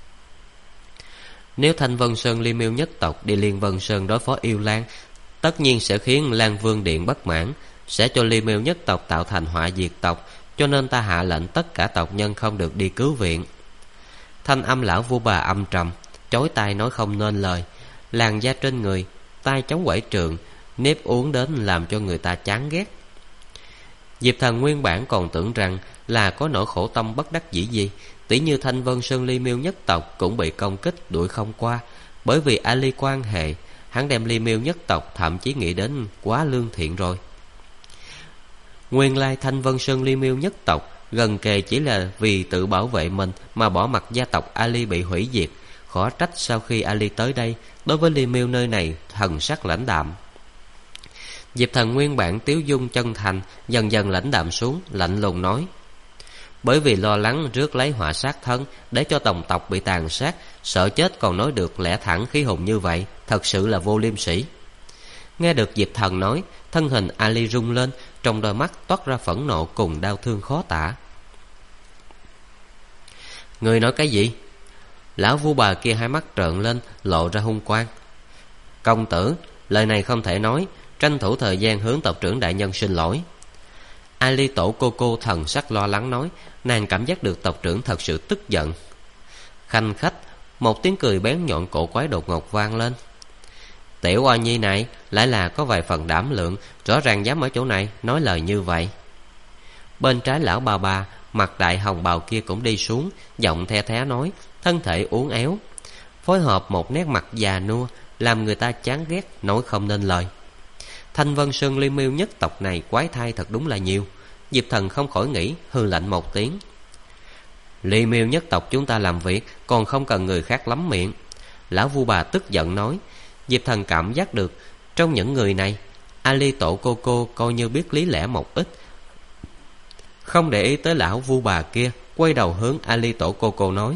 Nếu Thanh Vân Sơn Li Miêu nhất tộc đi Liên Vân Sơn đối phó yêu lang, tất nhiên sẽ khiến Lan Vương Điện bất mãn, sẽ cho Li Miêu nhất tộc tạo thành họa diệt tộc. Cho nên ta hạ lệnh tất cả tộc nhân không được đi cứu viện. Thanh âm lão vu bà âm trầm, chối tai nói không nên lời. Làn da trên người, tay chống quẩy trượng, nếp uốn đến làm cho người ta chán ghét. Diệp Thần nguyên bản còn tưởng rằng là có nỗi khổ tâm bất đắc dĩ gì, tỉ như Thanh Vân Sơn Li Miêu nhất tộc cũng bị công kích đuổi không qua. Bởi vì Ali quan hệ, hắn đem Li Miêu nhất tộc thậm chí nghĩ đến quá lương thiện rồi. Nguyên lai Thanh Vân Sơn Li Miêu nhất tộc gần kề chỉ là vì tự bảo vệ mình mà bỏ mặc gia tộc Ali bị hủy diệt. Khó trách sau khi Ali tới đây, đối với Li Miêu nơi này thần sắc lãnh đạm. Diệp Thần nguyên bản tiếu dung chân thành dần dần lãnh đạm xuống, lạnh lùng nói. Bởi vì lo lắng rước lấy họa sát thân, để cho tổng tộc bị tàn sát, sợ chết còn nói được lẽ thẳng khí hùng như vậy, thật sự là vô liêm sỉ. Nghe được Diệp Thần nói, thân hình Ali rung lên, trong đôi mắt toát ra phẫn nộ cùng đau thương khó tả. Người nói cái gì? Lão vu bà kia hai mắt trợn lên, lộ ra hung quang. Công tử, lời này không thể nói, tranh thủ thời gian hướng tộc trưởng đại nhân xin lỗi. Ali tổ cô thần sắc lo lắng nói. Nàng cảm giác được tộc trưởng thật sự tức giận. Khanh khách, một tiếng cười bén nhọn cổ quái đột ngột vang lên. Tiểu oa nhi này lại là có vài phần đảm lượng, rõ ràng dám ở chỗ này nói lời như vậy. Bên trái lão bà mặt đại hồng bào kia cũng đi xuống, giọng the thé nói, thân thể uốn éo, phối hợp một nét mặt già nua, làm người ta chán ghét, nói không nên lời. Thanh Vân Sơn Li Miêu nhất tộc này quái thai thật đúng là nhiều. Diệp Thần không khỏi nghĩ, hừ lạnh một tiếng. Li Miêu nhất tộc chúng ta làm việc còn không cần người khác lắm miệng. Lão vu bà tức giận nói. Diệp Thần cảm giác được trong những người này, Ali tổ cô coi như biết lý lẽ một ít, không để ý tới lão vu bà kia, quay đầu hướng Ali tổ cô nói: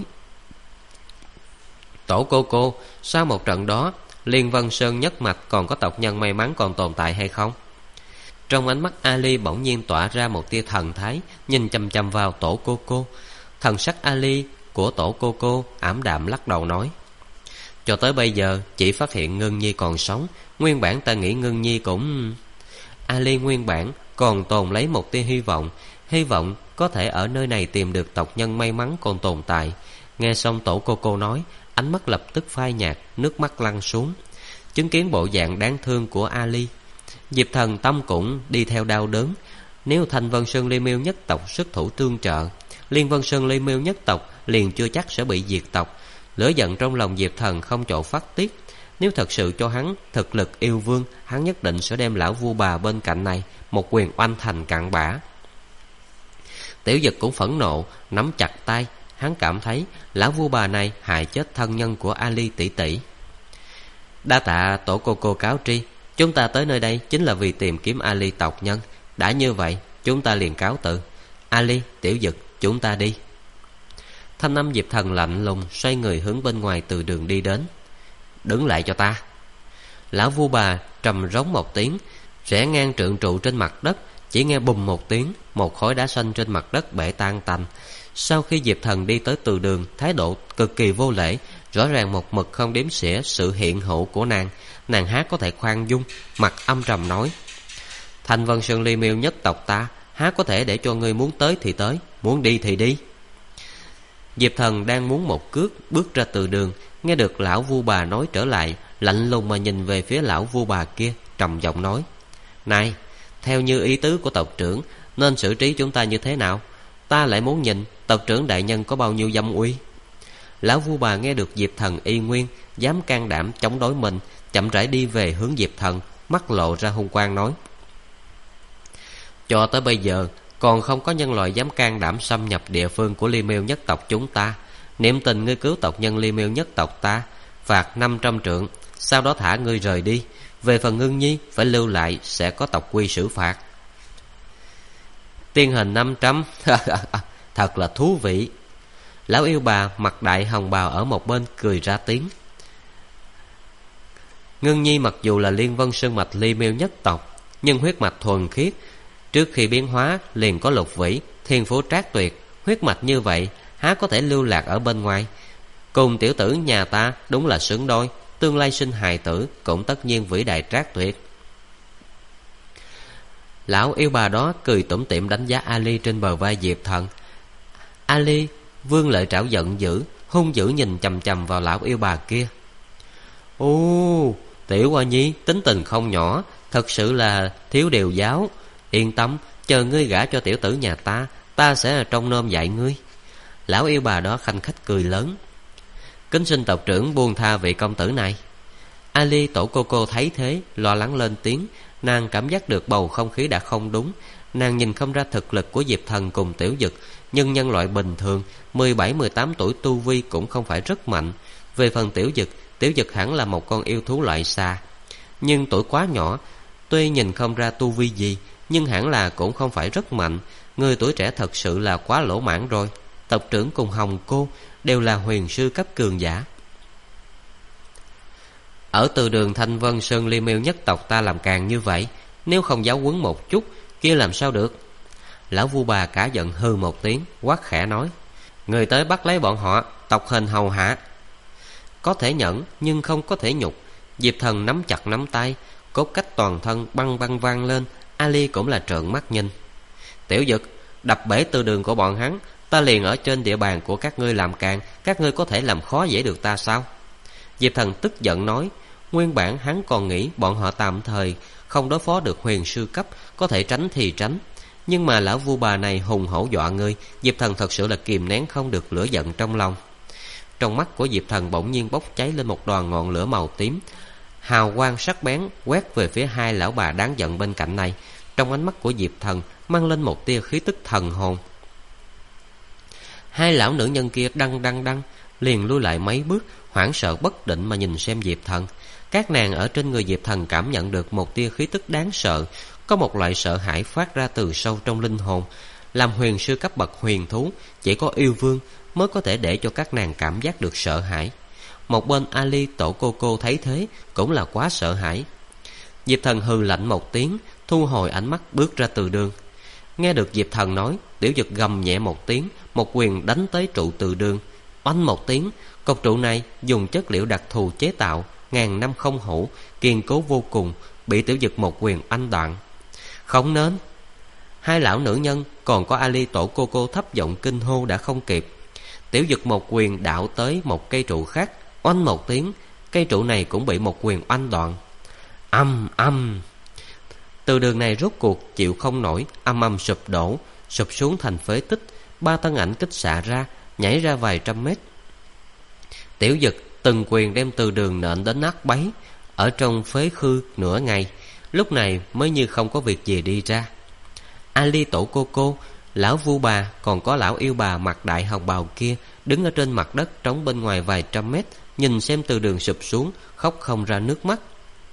Tổ cô, sau một trận đó, Liên Vân Sơn nhất mạch còn có tộc nhân may mắn còn tồn tại hay không? Trong ánh mắt Ali bỗng nhiên tỏa ra một tia thần thái, nhìn chăm chăm vào tổ cô. Thần sắc Ali của tổ cô ảm đạm lắc đầu nói: Cho tới bây giờ chỉ phát hiện Ngân Nhi còn sống. Nguyên bản ta nghĩ Ngân Nhi cũng... Ali nguyên bản còn tồn lấy một tia hy vọng có thể ở nơi này tìm được tộc nhân may mắn còn tồn tại. Nghe xong tổ cô nói, ánh mắt lập tức phai nhạt, nước mắt lăn xuống. Chứng kiến bộ dạng đáng thương của Ali, Diệp Thần tâm cũng đi theo đau đớn. Nếu Thanh Vân Sơn Ly Miêu nhất tộc xuất thủ tương trợ, Liên Vân Sơn Ly Miêu nhất tộc liền chưa chắc sẽ bị diệt tộc. Lửa giận trong lòng Diệp Thần không chỗ phát tiết. Nếu thật sự cho hắn thực lực yêu vương, hắn nhất định sẽ đem lão vu bà bên cạnh này một quyền oanh thành cặn bã. Tiểu Dực cũng phẫn nộ, nắm chặt tay. Hắn cảm thấy lão vu bà này hại chết thân nhân của Ali tỷ tỷ. Đa tạ tổ cô cáo tri, chúng ta tới nơi đây chính là vì tìm kiếm Ali tộc nhân. Đã như vậy, chúng ta liền cáo từ. Ali, Tiểu Dực, chúng ta đi. Thanh âm Diệp Thần lạnh lùng, xoay người hướng bên ngoài từ đường đi đến. Đứng lại cho ta. Lão vu bà trầm rống một tiếng, rẽ ngang trượng trụ trên mặt đất. Chỉ nghe bùm một tiếng, một khối đá xanh trên mặt đất bể tan tành. Sau khi Diệp Thần đi tới từ đường, thái độ cực kỳ vô lễ, rõ ràng một mực không đếm xỉa sự hiện hữu của nàng. Nàng há có thể khoan dung, mặt âm trầm nói: Thanh Vân Sơn Ly Miêu nhất tộc ta há có thể để cho ngươi muốn tới thì tới, muốn đi thì đi. Diệp Thần đang muốn một cước bước ra từ đường, nghe được lão vu bà nói trở lại, lạnh lùng mà nhìn về phía lão vu bà kia, trầm giọng nói: Này, theo như ý tứ của tộc trưởng, nên xử trí chúng ta như thế nào? Ta lại muốn nhìn tộc trưởng đại nhân có bao nhiêu dâm uy. Lão vu bà nghe được Diệp Thần y nguyên dám can đảm chống đối mình, chậm rãi đi về hướng Diệp Thần, mắt lộ ra hung quang nói: Cho tới bây giờ còn không có nhân loại dám can đảm xâm nhập địa phương của Ly Miêu nhất tộc chúng ta. Niệm tình ngươi cứu tộc nhân Ly Miêu nhất tộc ta, phạt 500 trượng, sau đó thả ngươi rời đi. Về phần Ngân Nhi phải lưu lại, sẽ có tộc quy xử phạt. Tiên hình 500. Thật là thú vị. Lão yêu bà mặc đại hồng bào ở một bên cười ra tiếng. Ngân Nhi mặc dù là Liên Vân Sơn mạch Ly Miêu nhất tộc, nhưng huyết mạch thuần khiết, trước khi biến hóa liền có lục vĩ, thiên phú trác tuyệt. Huyết mạch như vậy há có thể lưu lạc ở bên ngoài. Cùng tiểu tử nhà ta đúng là xứng đôi, tương lai sinh hài tử cũng tất nhiên vĩ đại trác tuyệt. Lão yêu bà đó cười tủm tỉm đánh giá Ali trên bờ vai Diệp Thần. Ali vươn lợi trảo giận dữ, hung dữ nhìn chằm chằm vào lão yêu bà kia. Ô, tiểu Hoa Nhi tính tình không nhỏ, thật sự là thiếu điều giáo. Yên tâm, chờ ngươi gả cho tiểu tử nhà ta, ta sẽ trông nom dạy ngươi. Lão yêu bà đó khanh khách cười lớn. Kính xin tộc trưởng buông tha vị công tử này. Ali tổ cô thấy thế, lo lắng lên tiếng. Nàng cảm giác được bầu không khí đã không đúng. Nàng nhìn không ra thực lực của Diệp Thần cùng Tiểu Dực, nhưng nhân loại bình thường 17-18 tuổi tu vi cũng không phải rất mạnh. Về phần Tiểu Dực hẳn là một con yêu thú loại xà, nhưng tuổi quá nhỏ, tuy nhìn không ra tu vi gì, nhưng hẳn là cũng không phải rất mạnh. Người tuổi trẻ thật sự là quá lỗ mãn rồi. Tộc trưởng cùng Hồng cô đều là huyền sư cấp cường giả. Ở từ đường Thanh Vân Sơn Ly Miêu nhất tộc ta làm càng như vậy, nếu không giáo huấn một chút kia làm sao được? Lão vu bà cả giận hư một tiếng, quát khẽ nói: Người tới bắt lấy bọn họ, tộc hình hầu hạ. Có thể nhẫn nhưng không có thể nhục. Diệp Thần nắm chặt nắm tay, cốt cách toàn thân băng băng vang lên. Ali cũng là trợn mắt nhìn. Tiểu Dực, đập bể từ đường của bọn hắn, ta liền ở trên địa bàn của các ngươi làm càn, các ngươi có thể làm khó dễ được ta sao? Diệp Thần tức giận nói. Nguyên bản hắn còn nghĩ bọn họ tạm thời không đối phó được huyền sư cấp, có thể tránh thì tránh. Nhưng mà lão vu bà này hùng hổ dọa người, Diệp Thần thật sự là kìm nén không được lửa giận trong lòng. Trong mắt của Diệp Thần bỗng nhiên bốc cháy lên một đoàn ngọn lửa màu tím, hào quang sắc bén quét về phía hai lão bà đáng giận bên cạnh này. Trong ánh mắt của Diệp Thần mang lên một tia khí tức thần hồn. Hai lão nữ nhân kia đăng liền lui lại mấy bước, hoảng sợ bất định mà nhìn xem Diệp Thần. Các nàng ở trên người Diệp Thần cảm nhận được một tia khí tức đáng sợ, có một loại sợ hãi phát ra từ sâu trong linh hồn. làm huyền sư cấp bậc huyền thú, chỉ có yêu vương mới có thể để cho các nàng cảm giác được sợ hãi. Một bên Ali Tổ Cô thấy thế cũng là quá sợ hãi. Diệp Thần hừ lạnh một tiếng, thu hồi ánh mắt bước ra từ đường. Nghe được Diệp Thần nói, Tiểu Dực gầm nhẹ một tiếng, một quyền đánh tới trụ từ đường. Oanh một tiếng, cột trụ này dùng chất liệu đặc thù chế tạo, ngàn năm không hủ, kiên cố vô cùng, bị Tiểu Dực một quyền anh đoạn. Không nên. Hai lão nữ nhân còn có Ali Tổ Cô thấp giọng kinh hô đã không kịp. Tiểu Dực một quyền đạo tới một cây trụ khác, oanh một tiếng, cây trụ này cũng bị một quyền oanh đoạn. Âm âm. Từ đường này rốt cuộc chịu không nổi, âm âm sụp đổ, sụp xuống thành phế tích. Ba thân ảnh kích xạ ra, nhảy ra vài trăm mét. Tiểu Dực từng quyền đem từ đường nện đến nát bấy, ở trong phế khư nửa ngày, lúc này mới như không có việc gì đi ra. Ali Tổ Cô, lão Vu Bà còn có lão yêu bà mặc đại hồng bào kia đứng ở trên mặt đất trống bên ngoài vài trăm mét, nhìn xem từ đường sụp xuống, khóc không ra nước mắt.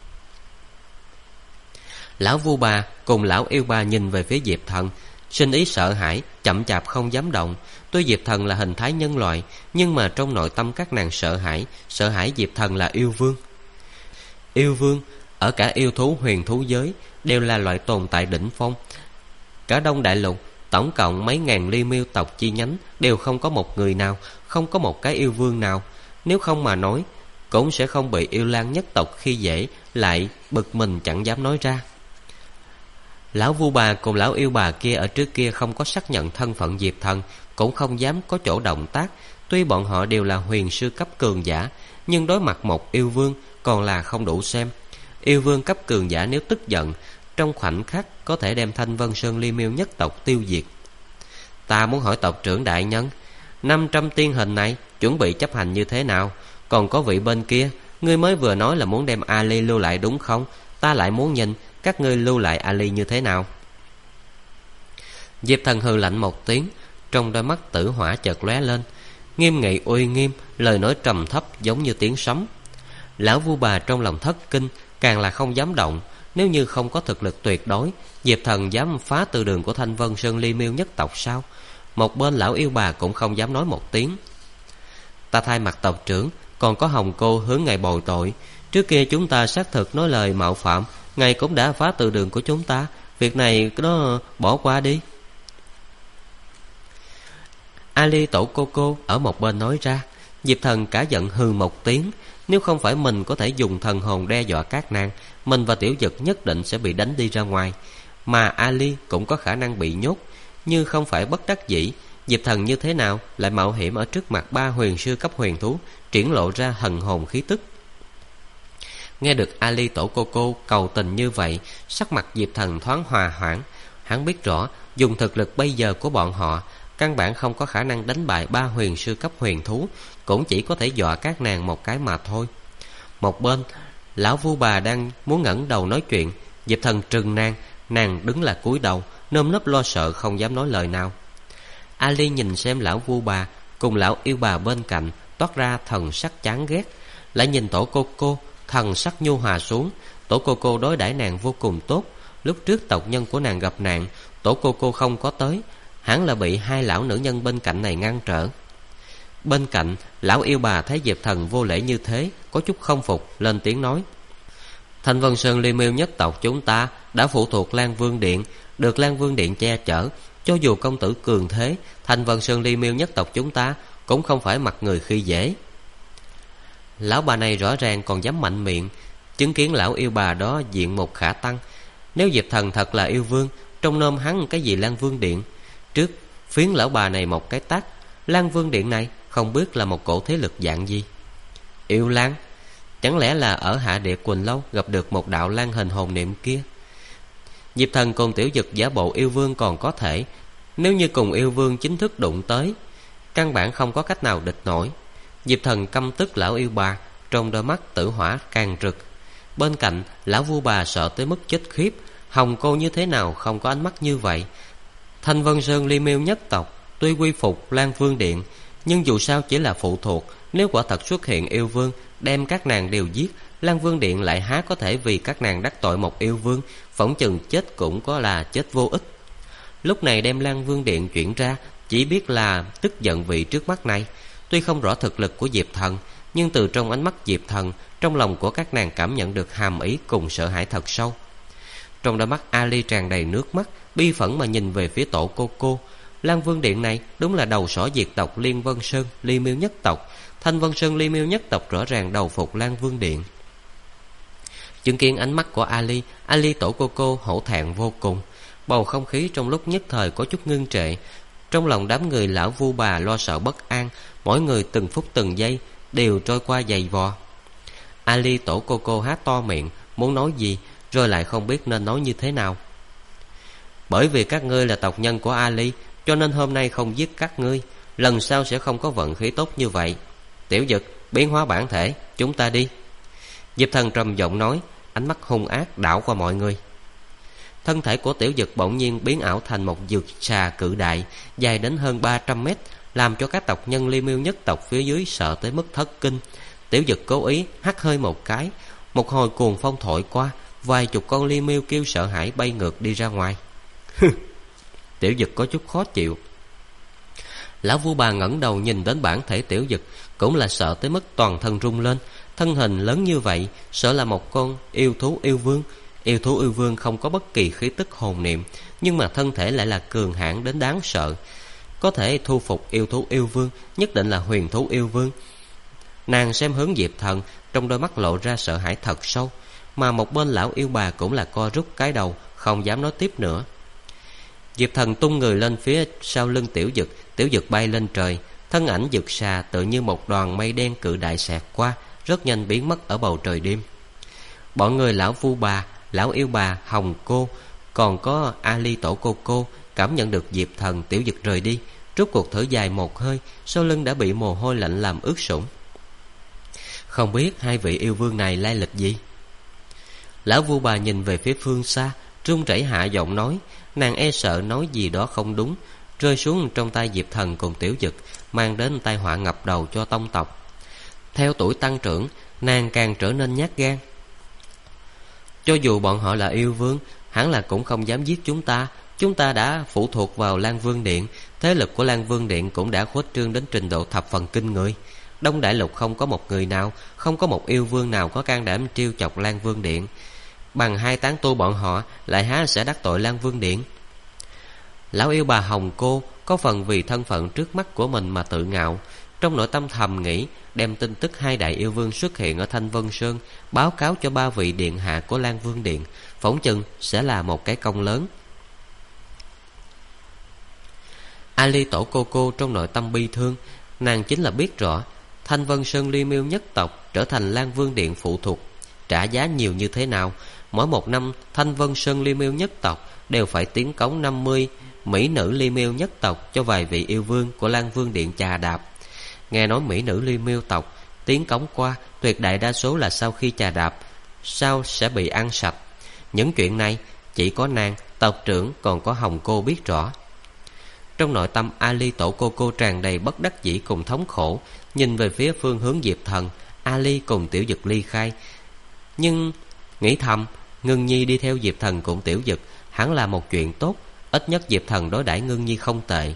Lão Vu Bà cùng lão yêu bà nhìn về phía Diệp Thần, sinh ý sợ hãi, chậm chạp không dám động. Tuy Diệp Thần là hình thái nhân loại, nhưng mà trong nội tâm các nàng sợ hãi Diệp Thần là yêu vương. Yêu vương ở cả yêu thú huyền thú giới đều là loại tồn tại đỉnh phong. Cả Đông Đại Lục tổng cộng mấy ngàn ly miêu tộc chi nhánh đều không có một người nào, không có một cái yêu vương nào. Nếu không mà nói, cũng sẽ không bị yêu lang nhất tộc khi dễ, lại bực mình chẳng dám nói ra. Lão Vu Bà cùng lão yêu bà kia ở trước kia không có xác nhận thân phận Diệp Thần, cũng không dám có chỗ động tác. Tuy bọn họ đều là huyền sư cấp cường giả, nhưng đối mặt một yêu vương còn là không đủ xem. Yêu vương cấp cường giả nếu tức giận, trong khoảnh khắc có thể đem Thanh Vân Sơn Ly Miêu nhất tộc tiêu diệt. Ta muốn hỏi tộc trưởng đại nhân, 500 tiên hình này chuẩn bị chấp hành như thế nào? Còn có vị bên kia, ngươi mới vừa nói là muốn đem Ali lưu lại đúng không? Ta lại muốn nhìn các ngươi lưu lại Ali như thế nào. Diệp Thần hừ lạnh một tiếng, trong đôi mắt tử hỏa chợt lóe lên, nghiêm nghị uy nghiêm, lời nói trầm thấp giống như tiếng sấm. Lão Vu Bà trong lòng thất kinh, càng là không dám động. Nếu như không có thực lực tuyệt đối, Diệp Thần dám phá từ đường của Thanh Vân Sơn Ly Miêu nhất tộc sao? Một bên lão yêu bà cũng không dám nói một tiếng. Ta thay mặt tộc trưởng còn có Hồng Cô hướng ngài bồi tội. Trước kia chúng ta xác thực nói lời mạo phạm, ngài cũng đã phá từ đường của chúng ta, việc này nó bỏ qua đi. Ali Tổ Cô ở một bên nói ra. Diệp Thần cả giận hừ một tiếng. Nếu không phải mình có thể dùng thần hồn đe dọa các nàng, mình và Tiểu Dực nhất định sẽ bị đánh đi ra ngoài. Mà Ali cũng có khả năng bị nhốt. Như không phải bất đắc dĩ, Diệp Thần như thế nào lại mạo hiểm ở trước mặt ba huyền sư cấp huyền thú, triển lộ ra thần hồn khí tức. Nghe được Ali Tổ Cô cầu tình như vậy, sắc mặt Diệp Thần thoáng hòa hoãn. Hắn biết rõ dùng thực lực bây giờ của bọn họ căn bản không có khả năng đánh bại ba huyền sư cấp huyền thú, cũng chỉ có thể dọa các nàng một cái mà thôi. Một bên lão Vu Bà đang muốn ngẩng đầu nói chuyện, Diệp Thần trừng nàng đứng là cúi đầu, nơm nớp lo sợ không dám nói lời nào. Ali nhìn xem lão Vu Bà cùng lão yêu bà bên cạnh, toát ra thần sắc chán ghét. Lại nhìn Tổ Cô, thần sắc nhu hòa xuống. Tổ Cô đối đãi nàng vô cùng tốt. Lúc trước tộc nhân của nàng gặp nạn, Tổ Cô không có tới, hẳn là bị hai lão nữ nhân bên cạnh này ngăn trở. Bên cạnh lão yêu bà thấy Diệp Thần vô lễ như thế, có chút không phục, lên tiếng nói: Thanh Vân Sơn Ly Miêu nhất tộc chúng ta đã phụ thuộc Lan Vương Điện, được Lan Vương Điện che chở. Cho dù công tử cường thế, Thanh Vân Sơn Ly Miêu nhất tộc chúng ta cũng không phải mặt người khi dễ. Lão bà này rõ ràng còn dám mạnh miệng. Chứng kiến lão yêu bà đó diện một khả tăng. Nếu Diệp Thần thật là yêu vương, trong nôm hắn cái gì Lan Vương Điện, trước phiến lão bà này một cái tát. Lan Vương Điện này không biết là một cổ thế lực dạng gì. Yêu Lan, chẳng lẽ là ở Hạ Địa Quỳnh Lâu gặp được một đạo lan hình hồn niệm kia? Diệp Thần cùng Tiểu Dực giả bộ yêu vương còn có thể, nếu như cùng yêu vương chính thức đụng tới, căn bản không có cách nào địch nổi. Diệp Thần căm tức lão yêu bà, trong đôi mắt tử hỏa càng rực. Bên cạnh lão Vu Bà sợ tới mức chết khiếp. Hồng Cô như thế nào không có ánh mắt như vậy? Thanh Vân Sơn Ly Miêu nhất tộc tuy quy phục Lan Vương Điện, nhưng dù sao chỉ là phụ thuộc. Nếu quả thật xuất hiện yêu vương đem các nàng đều giết, Lan Vương Điện lại há có thể vì các nàng đắc tội một yêu vương, phỏng chừng chết cũng có là chết vô ích. lúc này đem Lan Vương Điện chuyển ra, chỉ biết là tức giận vị trước mắt này. Tuy không rõ thực lực của Diệp Thần, nhưng từ trong ánh mắt Diệp Thần, trong lòng của các nàng cảm nhận được hàm ý cùng sợ hãi thật sâu. Trong đôi mắt Ali tràn đầy nước mắt, bi phẫn mà nhìn về phía tổ cô. Lan Vương Điện này đúng là đầu sỏ diệt tộc Liên Vân Sơn Ly Miêu nhất tộc. Thanh Vân Sơn Ly Miêu nhất tộc rõ ràng đầu phục Lan Vương Điện. Chứng kiến ánh mắt của Ali tổ cô hổ thẹn vô cùng. Bầu không khí trong lúc nhất thời có chút ngưng trệ. Trong lòng đám người lão vu bà lo sợ bất an, mỗi người từng phút từng giây đều trôi qua dày vò. Ali tổ cô há to miệng muốn nói gì, rồi lại không biết nên nói như thế nào. Bởi vì các ngươi là tộc nhân của Ali, cho nên hôm nay không giết các ngươi, lần sau sẽ không có vận khí tốt như vậy. Tiểu Dực, biến hóa bản thể, chúng ta đi. Diệp Thần trầm giọng nói, ánh mắt hung ác đảo qua mọi người. Thân thể của Tiểu Dực bỗng nhiên biến ảo thành một dược xà cự đại, dài đến hơn 300 mét, làm cho các tộc nhân Ly Miêu nhất tộc phía dưới sợ tới mức thất kinh. Tiểu Dực cố ý hắt hơi một cái, một hồi cuồng phong thổi qua, vài chục con Ly Miêu kêu sợ hãi bay ngược đi ra ngoài. Tiểu Dực có chút khó chịu. Lão vu bà ngẩng đầu nhìn đến bản thể Tiểu Dực, cũng là sợ tới mức toàn thân rung lên. Thân hình lớn như vậy, sợ là một con yêu thú yêu vương. Yêu thú yêu vương không có bất kỳ khí tức hồn niệm, nhưng mà thân thể lại là cường hãn đến đáng sợ. Có thể thu phục yêu thú yêu vương, nhất định là huyền thú yêu vương. Nàng xem hướng Diệp Thần, trong đôi mắt lộ ra sợ hãi thật sâu. Mà một bên lão yêu bà cũng là co rút cái đầu, không dám nói tiếp nữa. Diệp Thần tung người lên phía sau lưng Tiểu Dực. Tiểu Dực bay lên trời, thân ảnh dực xà tự như một đoàn mây đen cự đại xẹt qua, rất nhanh biến mất ở bầu trời đêm. Bọn người lão vu bà, lão yêu bà, Hồng cô, còn có Ali tổ cô cảm nhận được Diệp Thần Tiểu Dực rời đi, rút cuộc thở dài một hơi, sau lưng đã bị mồ hôi lạnh làm ướt sũng. Không biết hai vị yêu vương này lai lịch gì? Lão vu bà nhìn về phía phương xa, run rẩy hạ giọng nói. Nàng e sợ nói gì đó không đúng, rơi xuống trong tay Diệp Thần cùng Tiểu Dực, mang đến tai họa ngập đầu cho tông tộc. Theo tuổi tăng trưởng, nàng càng trở nên nhát gan. Cho dù bọn họ là yêu vương, hẳn là cũng không dám giết chúng ta. Chúng ta đã phụ thuộc vào Lan Vương Điện, thế lực của Lan Vương Điện cũng đã khuếch trương đến trình độ thập phần kinh người. Đông Đại Lục không có một người nào, không có một yêu vương nào có can đảm trêu chọc Lan Vương Điện. Bằng hai tán tu bọn họ, lại há sẽ đắc tội Lan Vương Điện? Lão yêu bà Hồng cô có phần vì thân phận trước mắt của mình mà tự ngạo, trong nội tâm thầm nghĩ đem tin tức hai đại yêu vương xuất hiện ở Thanh Vân Sơn báo cáo cho ba vị điện hạ của Lan Vương Điện, phỏng chừng sẽ là một cái công lớn. Ali tổ cô trong nội tâm bi thương, nàng chính là biết rõ Thanh Vân Sơn Ly Miêu nhất tộc trở thành Lan Vương Điện phụ thuộc, trả giá nhiều như thế nào. Mỗi một năm Thanh Vân Sơn Ly Miêu nhất tộc đều phải tiến cống 50 mỹ nữ Ly Miêu nhất tộc cho vài vị yêu vương của Lan Vương Điện chà đạp. Nghe nói mỹ nữ Ly Miêu tộc tiến cống qua, tuyệt đại đa số là sau khi chà đạp sau sẽ bị ăn sạch. Những chuyện này chỉ có nàng, tộc trưởng còn có Hồng cô biết rõ. Trong nội tâm Ali tổ cô tràn đầy bất đắc dĩ cùng thống khổ, nhìn về phía phương hướng Diệp Thần. Ali cùng Tiểu Dực ly khai, nhưng nghĩ thầm Ngân Nhi đi theo Diệp Thần cùng Tiểu Dực hẳn là một chuyện tốt, ít nhất Diệp Thần đối đãi Ngân Nhi không tệ.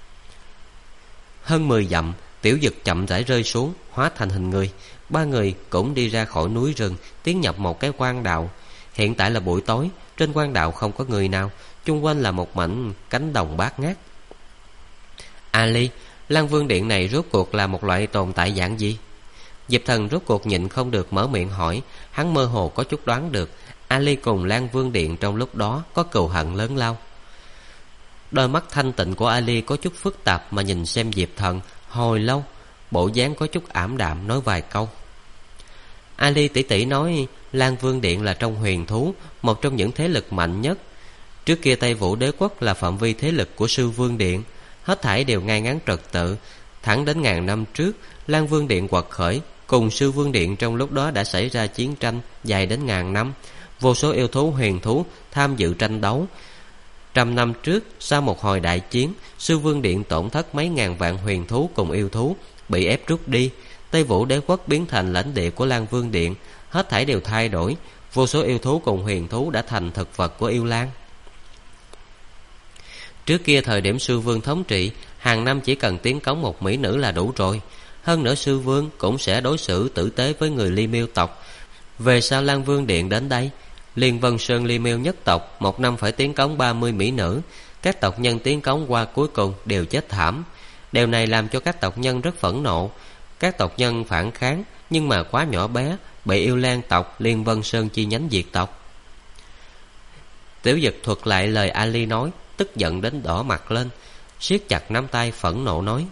Hơn 10 dặm, Tiểu Dực chậm rãi rơi xuống, hóa thành hình người. Ba người cũng đi ra khỏi núi rừng, tiến nhập một cái quan đạo. Hiện tại là buổi tối, trên quan đạo không có người nào, chung quanh là một mảnh cánh đồng bát ngát. Ali, Lan Vương Điện này rốt cuộc là một loại tồn tại dạng gì? Diệp Thần rốt cuộc nhịn không được mở miệng hỏi. Hắn mơ hồ có chút đoán được Ali cùng Lan Vương Điện trong lúc đó có cừu hận lớn lao. Đôi mắt thanh tịnh của Ali có chút phức tạp mà nhìn xem Diệp Thần hồi lâu, bộ dáng có chút ảm đạm nói vài câu. Ali tỷ tỷ nói Lan Vương Điện là trong huyền thú, một trong những thế lực mạnh nhất. Trước kia Tây Vũ Đế quốc là phạm vi thế lực của Sư Vương Điện, hết thảy đều ngay ngắn trật tự. Thẳng đến ngàn năm trước, Lan Vương Điện quật khởi, cùng Sư Vương Điện trong lúc đó đã xảy ra chiến tranh dài đến ngàn năm. Vô số yêu thú huyền thú tham dự tranh đấu. 100 năm trước, sau một hồi đại chiến, Sư Vương Điện tổn thất mấy ngàn vạn huyền thú cùng yêu thú, bị ép rút đi. Tây Vũ Đế quốc biến thành lãnh địa của Lan Vương Điện, hết thảy đều thay đổi. Vô số yêu thú cùng huyền thú đã thành thực vật của yêu lang. Trước kia thời điểm sư vương thống trị, hàng năm chỉ cần tiến cống một mỹ nữ là đủ rồi. Hơn nữa sư vương cũng sẽ đối xử tử tế với người Ly Miêu tộc. Về sau Lan Vương Điện đến đây, Liên Vân Sơn Ly Miêu nhất tộc một năm phải tiến cống 30 mỹ nữ. Các tộc nhân tiến cống qua cuối cùng đều chết thảm. Điều này làm cho các tộc nhân rất phẫn nộ. Các tộc nhân phản kháng, nhưng mà quá nhỏ bé, bị Yêu Lan tộc Liên Vân Sơn chi nhánh diệt tộc. Tiểu Dực thuật lại lời Ali nói, tức giận đến đỏ mặt lên, siết chặt nắm tay phẫn nộ nói: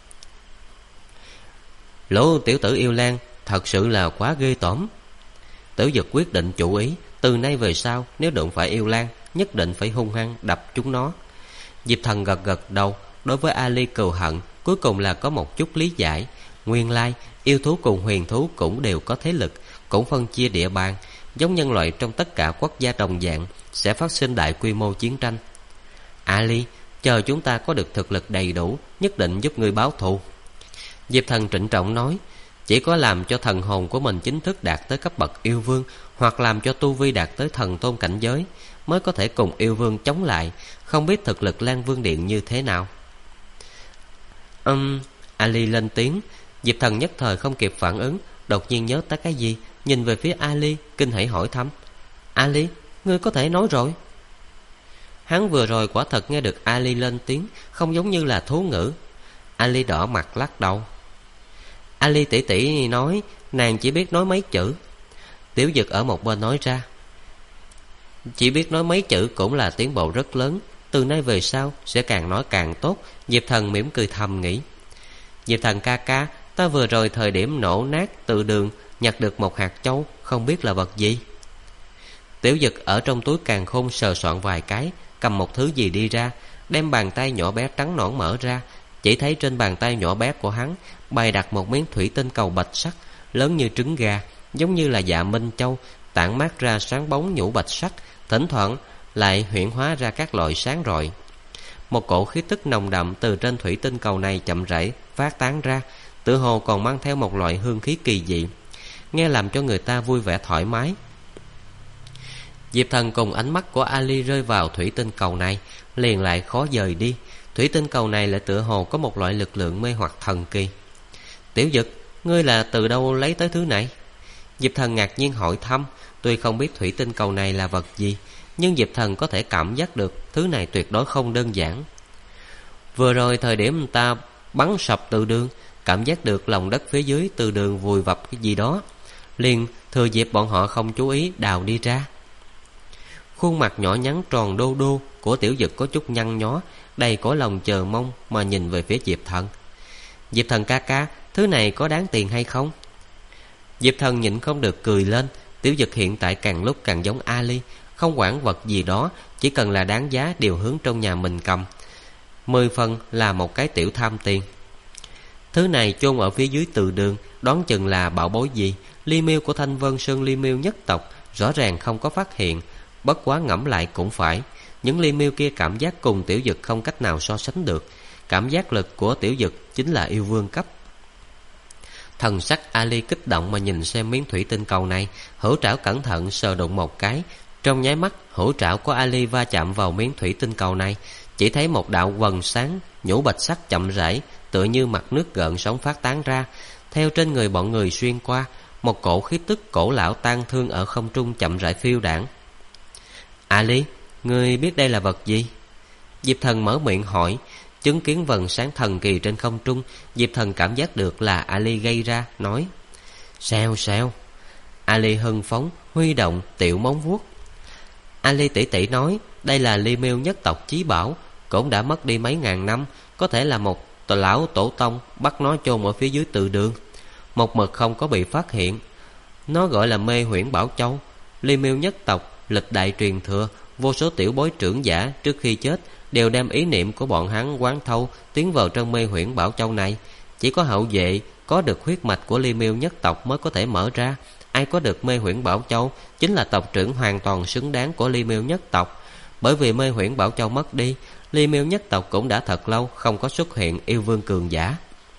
Lũ tiểu tử Yêu Lan thật sự là quá ghê tởm. Tiểu Dực quyết định chủ ý, từ nay về sau nếu đụng phải Yêu Lan, nhất định phải hung hăng đập chúng nó. Diệp Thần gật gật đầu. Đối với Ali cừu hận cuối cùng là có một chút lý giải. Nguyên lai yêu thú cùng huyền thú cũng đều có thế lực, cũng phân chia địa bàn, giống nhân loại trong tất cả quốc gia đồng dạng sẽ phát sinh đại quy mô chiến tranh. Ali, chờ chúng ta có được thực lực đầy đủ, nhất định giúp ngươi báo thù. Diệp Thần trịnh trọng nói: chỉ có làm cho thần hồn của mình chính thức đạt tới cấp bậc yêu vương, hoặc làm cho tu vi đạt tới thần tôn cảnh giới, mới có thể cùng yêu vương chống lại. Không biết thực lực Lan Vương Điện như thế nào? Ali lên tiếng. Diệp Thần nhất thời không kịp phản ứng, đột nhiên nhớ tới cái gì, nhìn về phía Ali, kinh hãi hỏi thăm: Ali, ngươi có thể nói rồi? Hắn vừa rồi quả thật nghe được Ali lên tiếng, không giống như là thú ngữ. Ali đỏ mặt lắc đầu. Ali tỷ tỷ nói nàng chỉ biết nói mấy chữ. Tiểu Dực ở một bên nói ra: chỉ biết nói mấy chữ cũng là tiến bộ rất lớn, từ nay về sau sẽ càng nói càng tốt. Diệp Thần mỉm cười thầm nghĩ: Diệp Thần ca ca, ta vừa rồi thời điểm nổ nát từ đường nhặt được một hạt châu, không biết là vật gì. Tiểu Dực ở trong túi càn khôn sờ soạn vài cái, cầm một thứ gì đi ra, đem bàn tay nhỏ bé trắng nõn mở ra. Chỉ thấy trên bàn tay nhỏ bé của hắn bày đặt một miếng thủy tinh cầu bạch sắc, lớn như trứng gà, giống như là dạ minh châu, tản mát ra sáng bóng nhũ bạch sắc, thỉnh thoảng lại huyễn hóa ra các loại sáng rọi. Một cổ khí tức nồng đậm từ trên thủy tinh cầu này chậm rãi phát tán ra, tựa hồ còn mang theo một loại hương khí kỳ dị, nghe làm cho người ta vui vẻ thoải mái. Diệp Thần cùng ánh mắt của Ali rơi vào thủy tinh cầu này, liền lại khó dời đi. Thủy tinh cầu này lại tựa hồ có một loại lực lượng mê hoặc thần kỳ. Tiểu Dực, ngươi là từ đâu lấy tới thứ này? Diệp Thần ngạc nhiên hỏi thăm. Tuy không biết thủy tinh cầu này là vật gì, nhưng Diệp Thần có thể cảm giác được thứ này tuyệt đối không đơn giản. Vừa rồi thời điểm ta bắn sập từ đường, cảm giác được lòng đất phía dưới từ đường vùi vập cái gì đó, liền thừa dịp bọn họ không chú ý đào đi ra. Khuôn mặt nhỏ nhắn tròn đô đô của Tiểu Dực có chút nhăn nhó, đầy cõi lòng chờ mong mà nhìn về phía Diệp Thần. Diệp Thần ca ca, thứ này có đáng tiền hay không? Diệp Thần nhịn không được cười lên. Tiểu Dực hiện tại càng lúc càng giống Ali, không quản vật gì đó, chỉ cần là đáng giá đều hướng trong nhà mình cầm. 10 phần là một cái tiểu tham tiền. Thứ này chôn ở phía dưới từ đường, đoán chừng là bảo bối gì. Ly Miêu của Thanh Vân Sơn Ly Miêu nhất tộc rõ ràng không có phát hiện. Bất quá ngẫm lại cũng phải, những Ly Miêu kia cảm giác cùng Tiểu Dực không cách nào so sánh được. Cảm giác lực của Tiểu Dực chính là yêu vương cấp. Thần sắc Ali kích động mà nhìn xem miếng thủy tinh cầu này, hữu trảo cẩn thận sờ đụng một cái. Trong nháy mắt, hữu trảo của Ali va chạm vào miếng thủy tinh cầu này, chỉ thấy một đạo quầng sáng nhũ bạch sắc chậm rãi, tựa như mặt nước gợn sóng phát tán ra, theo trên người bọn người xuyên qua. Một cổ khí tức cổ lão tang thương ở không trung chậm rãi phiêu đãng. Ali, ngươi biết đây là vật gì? Diệp Thần mở miệng hỏi. Chứng kiến vầng sáng thần kỳ trên không trung, Diệp Thần cảm giác được là Ali gây ra, nói: Sao sao? Ali hưng phấn huy động tiểu móng vuốt. Ali tỷ tỷ nói đây là Ly Miêu nhất tộc chí bảo, cũng đã mất đi mấy ngàn năm, có thể là một lão tổ tông bắt nó chôn ở phía dưới từ đường, một mực không có bị phát hiện. Nó gọi là Mê Huyễn Bảo Châu. Ly Miêu nhất tộc lịch đại truyền thừa, vô số tiểu bối trưởng giả trước khi chết đều đem ý niệm của bọn hắn quán thâu tiến vào trong Mê Huyễn Bảo Châu này. Chỉ có hậu vệ có được huyết mạch của Ly Miêu nhất tộc mới có thể mở ra. Ai có được Mê Huyễn Bảo Châu chính là tộc trưởng hoàn toàn xứng đáng của Ly Miêu nhất tộc. Bởi vì Mê Huyễn Bảo Châu mất đi, Ly Miêu nhất tộc cũng đã thật lâu không có xuất hiện yêu vương cường giả.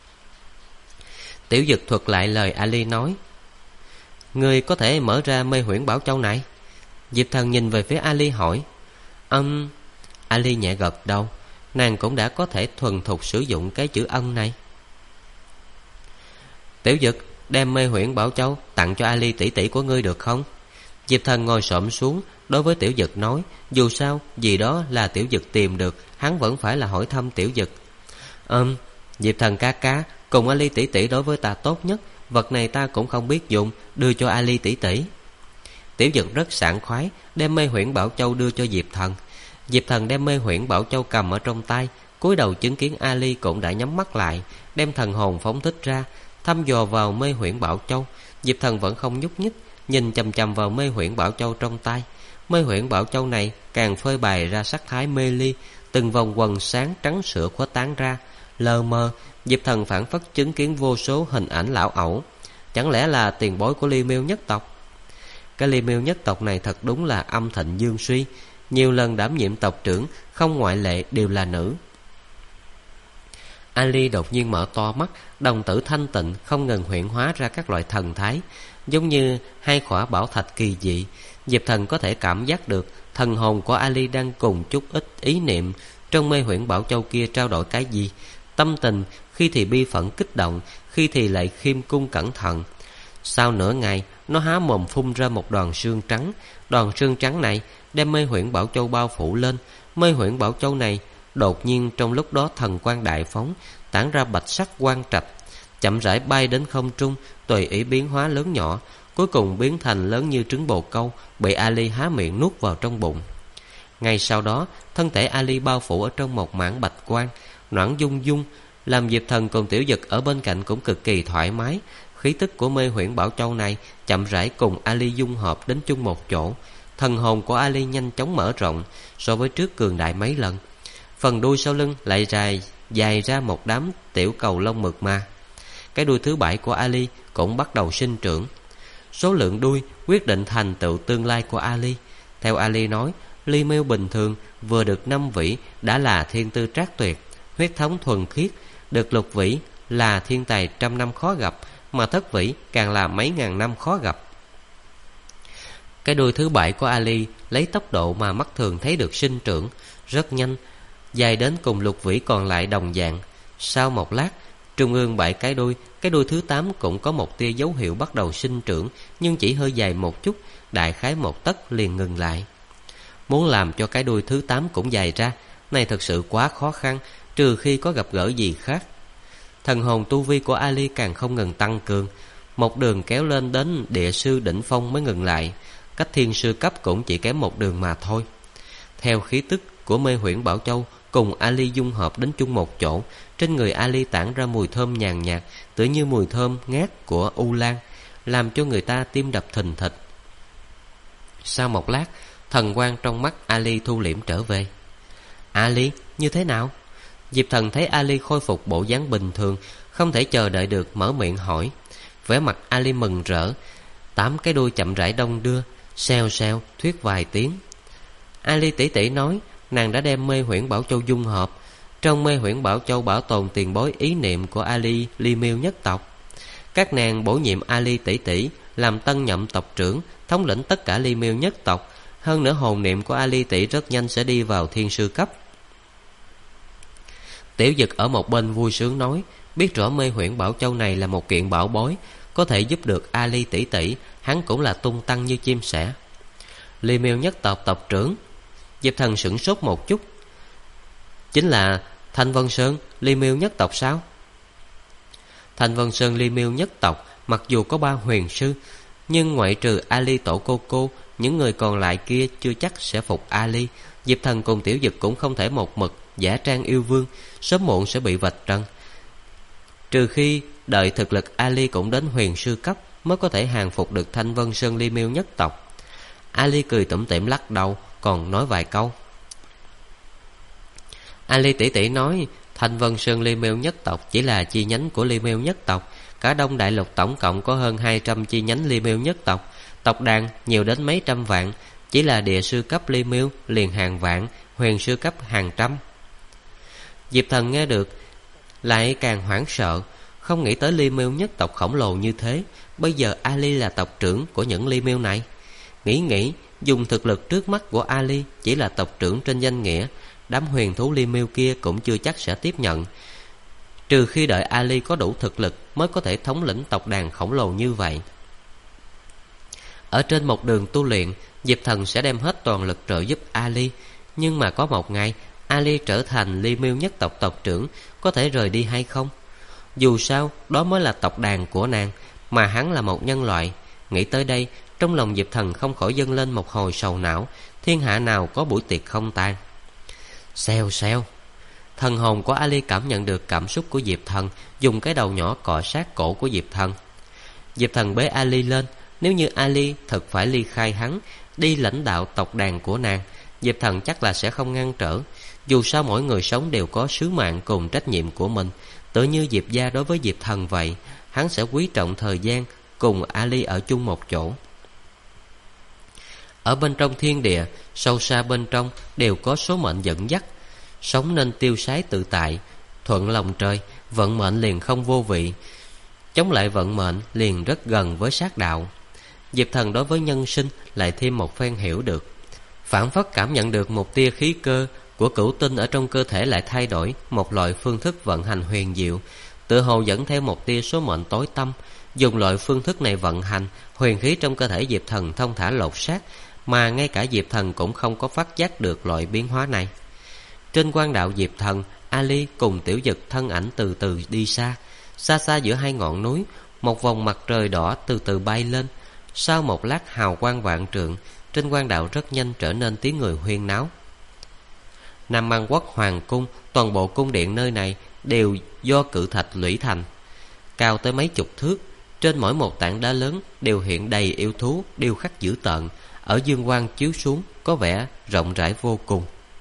Tiểu Dực thuật lại lời Ali nói: Ngươi có thể mở ra Mê Huyễn Bảo Châu này? Diệp Thần nhìn về phía Ali hỏi. Ali nhẹ gật đầu. nàng cũng đã có thể thuần thục sử dụng cái chữ ân này. Tiểu Dực, đem Mê Huyễn Bảo Châu tặng cho Ali tỷ tỷ của ngươi được không? Diệp Thần ngồi xổm xuống đối với Tiểu Dực nói, dù sao gì đó là Tiểu Dực tìm được, hắn vẫn phải là hỏi thăm Tiểu Dực. Diệp Thần ca ca, cùng Ali tỷ tỷ đối với ta tốt nhất, vật này ta cũng không biết dùng, đưa cho Ali tỷ tỷ. Tiểu Dực rất sảng khoái đem Mê Huyễn Bảo Châu đưa cho Diệp Thần. Diệp Thần đem Mê Huyễn Bảo Châu cầm ở trong tay, cúi đầu chứng kiến Ali cũng đã nhắm mắt lại, đem thần hồn phóng thích ra, thăm dò vào Mê Huyễn Bảo Châu. Diệp Thần vẫn không nhúc nhích, nhìn chằm chằm vào Mê Huyễn Bảo Châu trong tay. Mê Huyễn Bảo Châu này càng phơi bày ra sắc thái mê ly, từng vòng quầng sáng trắng sữa khuếch tán ra. Lờ mờ, Diệp Thần phảng phất chứng kiến vô số hình ảnh lão ẩu. Chẳng lẽ là tiền bối của Ly Miêu nhất tộc? Cái Ly Miêu nhất tộc này thật đúng là âm thịnh dương suy, nhiều lần đảm nhiệm tộc trưởng, không ngoại lệ đều là nữ. Ali đột nhiên mở to mắt, đồng tử thanh tịnh không ngừng huyễn hóa ra các loại thần thái, giống như hai khỏa bảo thạch kỳ dị. Diệp Thần có thể cảm giác được thần hồn của Ali đang cùng chút ít ý niệm trong Mê Huyễn Bảo Châu kia trao đổi cái gì. Tâm tình khi thì bi phẫn kích động, khi thì lại khiêm cung cẩn thận. Sau nửa ngày, nó há mồm phun ra một đoàn sương trắng. Đoàn sương trắng này đem Mê Huyễn Bảo Châu bao phủ lên. Mê Huyễn Bảo Châu này đột nhiên trong lúc đó thần quang đại phóng, tản ra bạch sắc quang trạch, chậm rãi bay đến không trung, tùy ý biến hóa lớn nhỏ, cuối cùng biến thành lớn như trứng bồ câu, bị Ali há miệng nuốt vào trong bụng. Ngay sau đó, thân thể Ali bao phủ ở trong một mảng bạch quang, noãn dung dung, làm Diệp Thần cùng Tiểu Dực ở bên cạnh cũng cực kỳ thoải mái. Khí tức của Mê Huyễn Bảo Châu này chậm rãi cùng Ali dung hợp đến chung một chỗ. Thần hồn của Ali nhanh chóng mở rộng, so với trước cường đại mấy lần. Phần đuôi sau lưng lại dài ra một đám tiểu cầu lông mượt mà. Cái đuôi thứ 7 của Ali cũng bắt đầu sinh trưởng. Số lượng đuôi quyết định thành tựu tương lai của Ali. Theo Ali nói, Ly Miêu bình thường vừa được 5 vĩ đã là thiên tư trác tuyệt, huyết thống thuần khiết. Được lục vĩ là thiên tài trăm năm khó gặp, mà thất vĩ càng là mấy ngàn năm khó gặp. Cái đuôi thứ 7 của Ali lấy tốc độ mà mắt thường thấy được sinh trưởng rất nhanh, dài đến cùng lục vĩ còn lại đồng dạng. Sau một lát, trung ương 7 cái đuôi thứ 8 cũng có một tia dấu hiệu bắt đầu sinh trưởng, nhưng chỉ hơi dài một chút, đại khái một tấc liền ngừng lại. Muốn làm cho cái đuôi thứ 8 cũng dài ra, này thật sự quá khó khăn, trừ khi có gặp gỡ gì khác. Thần hồn tu vi của Ali càng không ngừng tăng cường, một đường kéo lên đến địa sư đỉnh phong mới ngừng lại, cách thiên sư cấp cũng chỉ kém một đường mà thôi. Theo khí tức của Mê Huyễn Bảo Châu cùng Ali dung hợp đến chung một chỗ, trên người Ali tản ra mùi thơm nhàn nhạt, tựa như mùi thơm ngát của u lan, làm cho người ta tim đập thình thịch. Sau một lát, thần quang trong mắt Ali thu liễm trở về. Ali, như thế nào? Diệp Thần thấy Ali khôi phục bộ dáng bình thường, không thể chờ đợi được mở miệng hỏi. Vẻ mặt Ali mừng rỡ, 8 cái đuôi chậm rãi đong đưa, xèo xèo thuyết vài tiếng. Ali tỷ tỷ nói nàng đã đem Mê Huyễn Bảo Châu dung hợp. Trong Mê Huyễn Bảo Châu bảo tồn tiền bối ý niệm của Ali Ly Miêu nhất tộc. Các nàng bổ nhiệm Ali tỷ tỷ làm tân nhậm tộc trưởng, thống lĩnh tất cả Ly Miêu nhất tộc. Hơn nữa hồn niệm của Ali tỷ rất nhanh sẽ đi vào thiên sư cấp. Tiểu Dực ở một bên vui sướng nói, biết rõ Mê Huyễn Bảo Châu này là một kiện bảo bối, có thể giúp được Ali tỷ tỷ, hắn cũng là tung tăng như chim sẻ. Ly Miêu nhất tộc tộc trưởng? Diệp Thần sửng sốt một chút. Chính là Thanh Vân Sơn Ly Miêu nhất tộc sao? Thanh Vân Sơn Ly Miêu nhất tộc mặc dù có 3 huyền sư, nhưng ngoại trừ Ali tổ cô, những người còn lại kia chưa chắc sẽ phục Ali. Diệp Thần cùng Tiểu Dực cũng không thể một mực giả trang yêu vương, sớm muộn sẽ bị vạch trần. Trừ khi đợi thực lực Ali cũng đến huyền sư cấp mới có thể hàng phục được Thanh Vân Sơn Ly Miêu nhất tộc. Ali cười tủm tỉm lắc đầu, còn nói vài câu. Ali tỷ tỷ nói Thanh Vân Sơn Ly Miêu nhất tộc chỉ là chi nhánh của Ly Miêu nhất tộc. Cả Đông Đại Lục tổng cộng có hơn 200 chi nhánh Ly Miêu nhất tộc, tộc đàn nhiều đến mấy trăm vạn. Chỉ là địa sư cấp Ly Miêu liền hàng vạn, huyền sư cấp hàng trăm. Diệp Thần nghe được lại càng hoảng sợ, không nghĩ tới Ly Miêu nhất tộc khổng lồ như thế. Bây giờ Ali là tộc trưởng của những Ly Miêu này. Nghĩ dùng thực lực trước mắt của Ali chỉ là tộc trưởng trên danh nghĩa, đám huyền thú Li Miêu kia cũng chưa chắc sẽ tiếp nhận, trừ khi đợi Ali có đủ thực lực mới có thể thống lĩnh tộc đàn khổng lồ như vậy. Ở trên một đường tu luyện, Diệp Thần sẽ đem hết toàn lực trợ giúp Ali. Nhưng mà có một ngày Ali trở thành Li Miêu nhất tộc tộc trưởng, có thể rời đi hay không? Dù sao đó mới là tộc đàn của nàng, mà hắn là một nhân loại. Nghĩ tới đây, trong lòng Diệp Thần không khỏi dâng lên một hồi sầu não. Thiên hạ nào có buổi tiệc không tan. Xèo xèo. Thần hồn của Ali cảm nhận được cảm xúc của Diệp Thần, dùng cái đầu nhỏ cọ sát cổ của Diệp Thần. Diệp Thần bế Ali lên. Nếu như Ali thật phải ly khai hắn, đi lãnh đạo tộc đàn của nàng, Diệp Thần chắc là sẽ không ngăn trở. Dù sao mỗi người sống đều có sứ mạng cùng trách nhiệm của mình. Tự như Diệp gia đối với Diệp Thần vậy, hắn sẽ quý trọng thời gian cùng Ali ở chung một chỗ. Ở bên trong thiên địa, sâu xa bên trong đều có số mệnh dẫn dắt. Sống nên tiêu sái tự tại, thuận lòng trời, vận mệnh liền không vô vị. Chống lại vận mệnh liền rất gần với sát đạo. Diệp Thần đối với nhân sinh lại thêm một phen hiểu được. Phảng phất cảm nhận được một tia khí cơ của cửu tinh ở trong cơ thể lại thay đổi một loại phương thức vận hành huyền diệu, tựa hồ dẫn theo một tia số mệnh tối tăm. Dùng loại phương thức này vận hành, huyền khí trong cơ thể Diệp Thần thông thả lột xác, mà ngay cả Diệp Thần cũng không có phát giác được loại biến hóa này. Trên quan đạo Diệp Thần, Ali cùng Tiểu Dực thân ảnh từ từ đi xa. Xa xa giữa hai ngọn núi, một vòng mặt trời đỏ từ từ bay lên. Sau một lát hào quang vạn trượng, trên quan đạo rất nhanh trở nên tiếng người huyên náo. Nam Mang Quốc Hoàng Cung, toàn bộ cung điện nơi này đều do cự thạch lũy thành, cao tới mấy chục thước. Trên mỗi một tảng đá lớn đều hiện đầy yêu thú điêu khắc dữ tợn, ở dương quang chiếu xuống có vẻ rộng rãi vô cùng.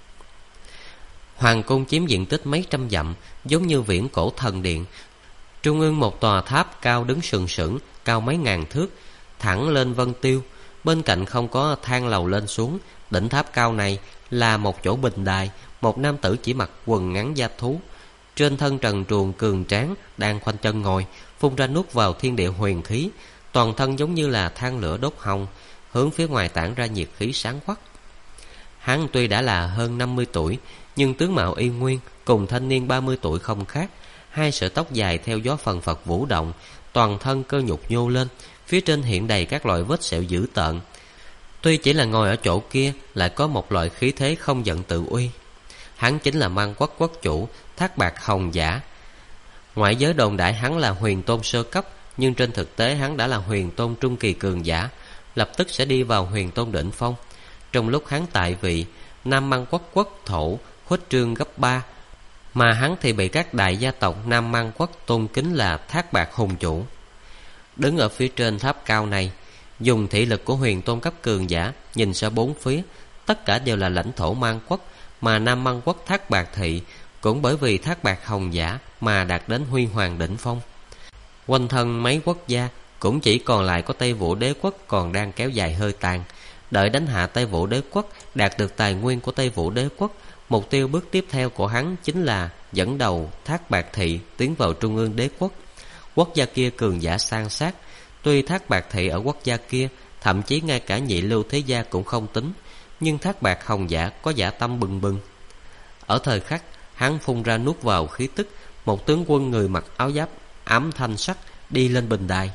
Hoàng cung chiếm diện tích mấy trăm dặm, giống như viễn cổ thần điện. Trung ương một tòa tháp cao đứng sừng sững, cao mấy ngàn thước, thẳng lên vân tiêu. Bên cạnh không có thang lầu lên xuống. Đỉnh tháp cao này là một chỗ bình đài. Một nam tử chỉ mặc quần ngắn da thú, trên thân trần truồng cường tráng, đang khoanh chân ngồi, phun ra nuốt vào thiên địa huyền khí. Toàn thân giống như là than lửa đốt hồng, hướng phía ngoài tản ra nhiệt khí sáng quắc. Hắn tuy đã là hơn 50 tuổi, nhưng tướng mạo y nguyên, cùng thanh niên 30 tuổi không khác. Hai sợi tóc dài theo gió phần phật vũ động, toàn thân cơ nhục nhô lên, phía trên hiện đầy các loại vết sẹo dữ tợn. Tuy chỉ là ngồi ở chỗ kia, lại có một loại khí thế không giận tự uy. Hắn chính là Mang Quốc quốc chủ Thác Bạt Hồng Giả. Ngoại giới đồn đại hắn là huyền tôn sơ cấp, nhưng trên thực tế hắn đã là huyền tôn trung kỳ cường giả, lập tức sẽ đi vào huyền tôn đỉnh phong. Trong lúc hắn tại vị, Nam Mang Quốc quốc thổ khuếch trương gấp 3, mà hắn thì bị các đại gia tộc Nam Mang Quốc tôn kính là Thác Bạt Hùng chủ. Đứng ở phía trên tháp cao này, dùng thị lực của huyền tôn cấp cường giả nhìn ra bốn phía, tất cả đều là lãnh thổ Mang Quốc, mà Nam Mang Quốc Thác Bạt thị cũng bởi vì Thác Bạt Hồng Giả mà đạt đến huy hoàng đỉnh phong. Quanh thân mấy quốc gia cũng chỉ còn lại có Tây Vũ Đế quốc còn đang kéo dài hơi tàn. Đợi đánh hạ Tây Vũ Đế quốc, đạt được tài nguyên của Tây Vũ Đế quốc, mục tiêu bước tiếp theo của hắn chính là dẫn đầu Thác Bạt thị tiến vào Trung ương Đế quốc. Quốc gia kia cường giả san sát, tuy Thác Bạt thị ở quốc gia kia thậm chí ngay cả nhị lưu thế gia cũng không tính, nhưng Thác Bạt Hồng Giả có dã tâm bừng bừng. Ở thời khắc hắn phun ra nuốt vào khí tức, một tướng quân người mặc áo giáp ám thanh sắc đi lên bình đài.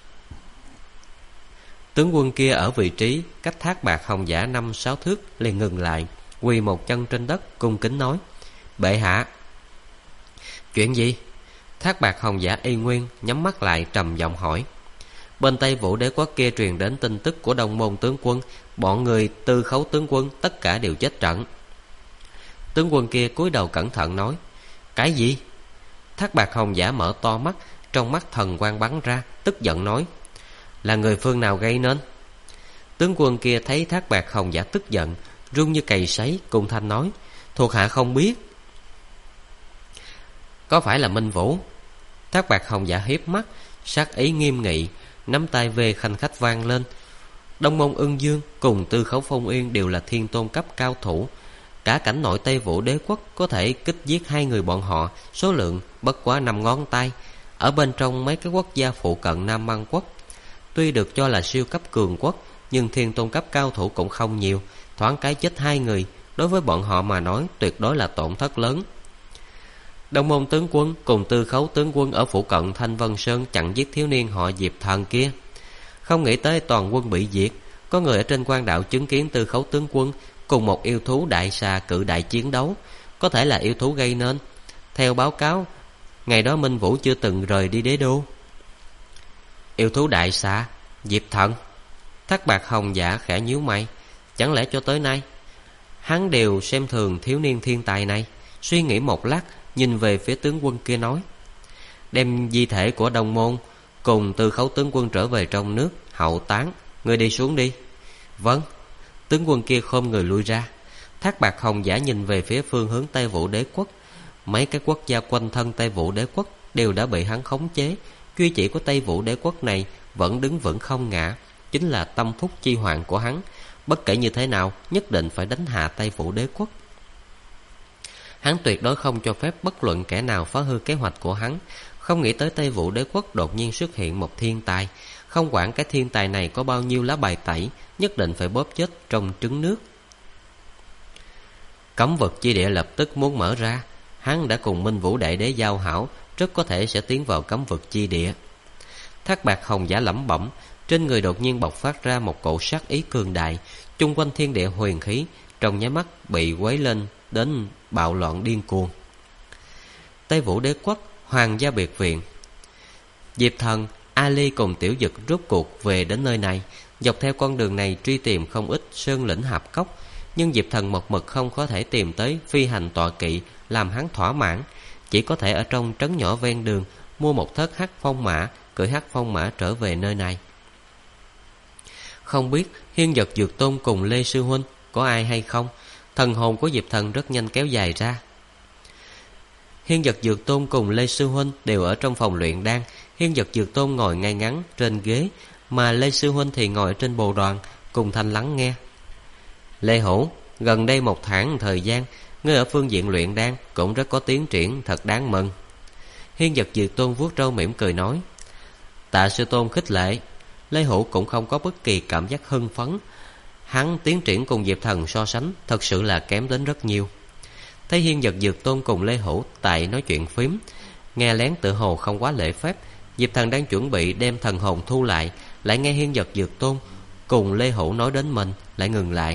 Tướng quân kia ở vị trí cách Thác Bạt Hồng Giả 5-6 thước liền ngừng lại, quỳ một chân trên đất cung kính nói: Bệ hạ. Chuyện gì? Thác Bạt Hồng Giả y nguyên nhắm mắt lại trầm giọng hỏi. Bên Tây Vũ Đế quốc kia truyền đến tin tức của Đông Môn tướng quân, bọn người Tư Khấu tướng quân tất cả đều chết trận. Tướng quân kia cúi đầu cẩn thận nói: Cái gì? Thác Bạt Hồng Giả mở to mắt, trong mắt thần quang bắn ra, tức giận nói: Là người phương nào gây nên? Tướng quân kia thấy Thác Bạt Hồng Giả tức giận, run như cày sấy, cùng thanh nói: Thuộc hạ không biết. Có phải là Minh Vũ? Thác Bạt Hồng Giả hiếp mắt, sát ý nghiêm nghị, nắm tay về khanh khách vang lên. Đông Môn Ưng Dương cùng Tư Khấu Phong Yên đều là thiên tôn cấp cao thủ. Cả cảnh nội Tây Vũ Đế quốc có thể kích giết hai người bọn họ, số lượng bất quá 5 ngón tay. Ở bên trong mấy cái quốc gia phụ cận Nam Mang Quốc, tuy được cho là siêu cấp cường quốc, nhưng thiên tôn cấp cao thủ cũng không nhiều. Thoáng cái chết hai người, đối với bọn họ mà nói tuyệt đối là tổn thất lớn. Đông Môn tướng quân cùng Tư Khấu tướng quân ở phụ cận Thanh Vân Sơn chặn giết thiếu niên họ Diệp Thần kia. Không nghĩ tới toàn quân bị diệt. Có người ở trên quan đạo chứng kiến Tư Khấu tướng quân cùng một yêu thú đại xà cự đại chiến đấu, có thể là yêu thú gây nên. Theo báo cáo, ngày đó Minh Vũ chưa từng rời đi đế đô. Yêu thú đại xà, Diệp Thần. Thác Bạt Hồng Dạ khẽ nhíu mày. Chẳng lẽ cho tới nay hắn đều xem thường thiếu niên thiên tài này? Suy nghĩ một lát, nhìn về phía tướng quân kia nói: đem di thể của Đông Môn cùng Tư Khấu tướng quân trở về trong nước hậu táng. Ngươi đi xuống đi. Vâng. Tướng quân kia khom người lui ra. Thác Bạt Hồng Giả nhìn về phía phương hướng Tây Vũ Đế quốc. Mấy cái quốc gia quanh thân Tây Vũ Đế quốc đều đã bị hắn khống chế. Duy chỉ của Tây Vũ Đế quốc này vẫn đứng vững không ngã, chính là tâm phúc chi hoàng của hắn. Bất kể như thế nào, nhất định phải đánh hạ Tây Vũ Đế quốc. Hắn tuyệt đối không cho phép bất luận kẻ nào phá hư kế hoạch của hắn. Không nghĩ tới Tây Vũ Đế quốc đột nhiên xuất hiện một thiên tài. Không quản cái thiên tài này có bao nhiêu lá bài tẩy, nhất định phải bóp chết trong trứng nước. Cấm vực chi địa lập tức muốn mở ra. Hắn đã cùng Minh Vũ Đại Đế giao hảo, rất có thể sẽ tiến vào cấm vực chi địa. Thác Bạt Hồng Giả lẩm bẩm, trên người đột nhiên bộc phát ra một cổ sát ý cường đại. Chung quanh thiên địa huyền khí trong nháy mắt bị quấy lên đến bạo loạn điên cuồng. Tây Vũ Đế quốc, Hoàng gia biệt viện. Diệp Thần, Ali cùng Tiểu Dực rốt cuộc về đến nơi này. Dọc theo con đường này truy tìm không ít sơn lĩnh hạp cốc, nhưng Diệp Thần một mực không có thể tìm tới phi hành tọa kỵ làm hắn thỏa mãn. Chỉ có thể ở trong trấn nhỏ ven đường mua một thất hắc phong mã, cưỡi hắc phong mã trở về nơi này. Không biết Hiên Vật Dược Tôn cùng Lê Sư Huynh có ai hay không? Thần hồn của Diệp Thần rất nhanh kéo dài ra. Hiên Vật Dược Tôn cùng Lê Sư Huynh đều ở trong phòng luyện đan. Hiên Vật Dược Tôn ngồi ngay ngắn trên ghế, mà Lê Sư Huynh thì ngồi trên bồ đoàn cùng thanh lắng nghe. Lê Hữu, gần đây một tháng thời gian, ngươi ở phương diện luyện đan cũng rất có tiến triển, thật đáng mừng. Hiên Vật Dược Tôn vuốt râu mỉm cười nói. Tạ sư tôn khích lệ. Lê Hữu cũng không có bất kỳ cảm giác hưng phấn. Hắn tiến triển cùng Diệp Thần so sánh thật sự là kém đến rất nhiều. Thấy Hiên Vật Dược Tôn cùng Lê Hữu tại nói chuyện phím, nghe lén tự hồ không quá lễ phép, Diệp Thần đang chuẩn bị đem thần hồn thu lại, lại nghe Hiên Vật Dược Tôn cùng Lê Hữu nói đến mình, lại ngừng lại.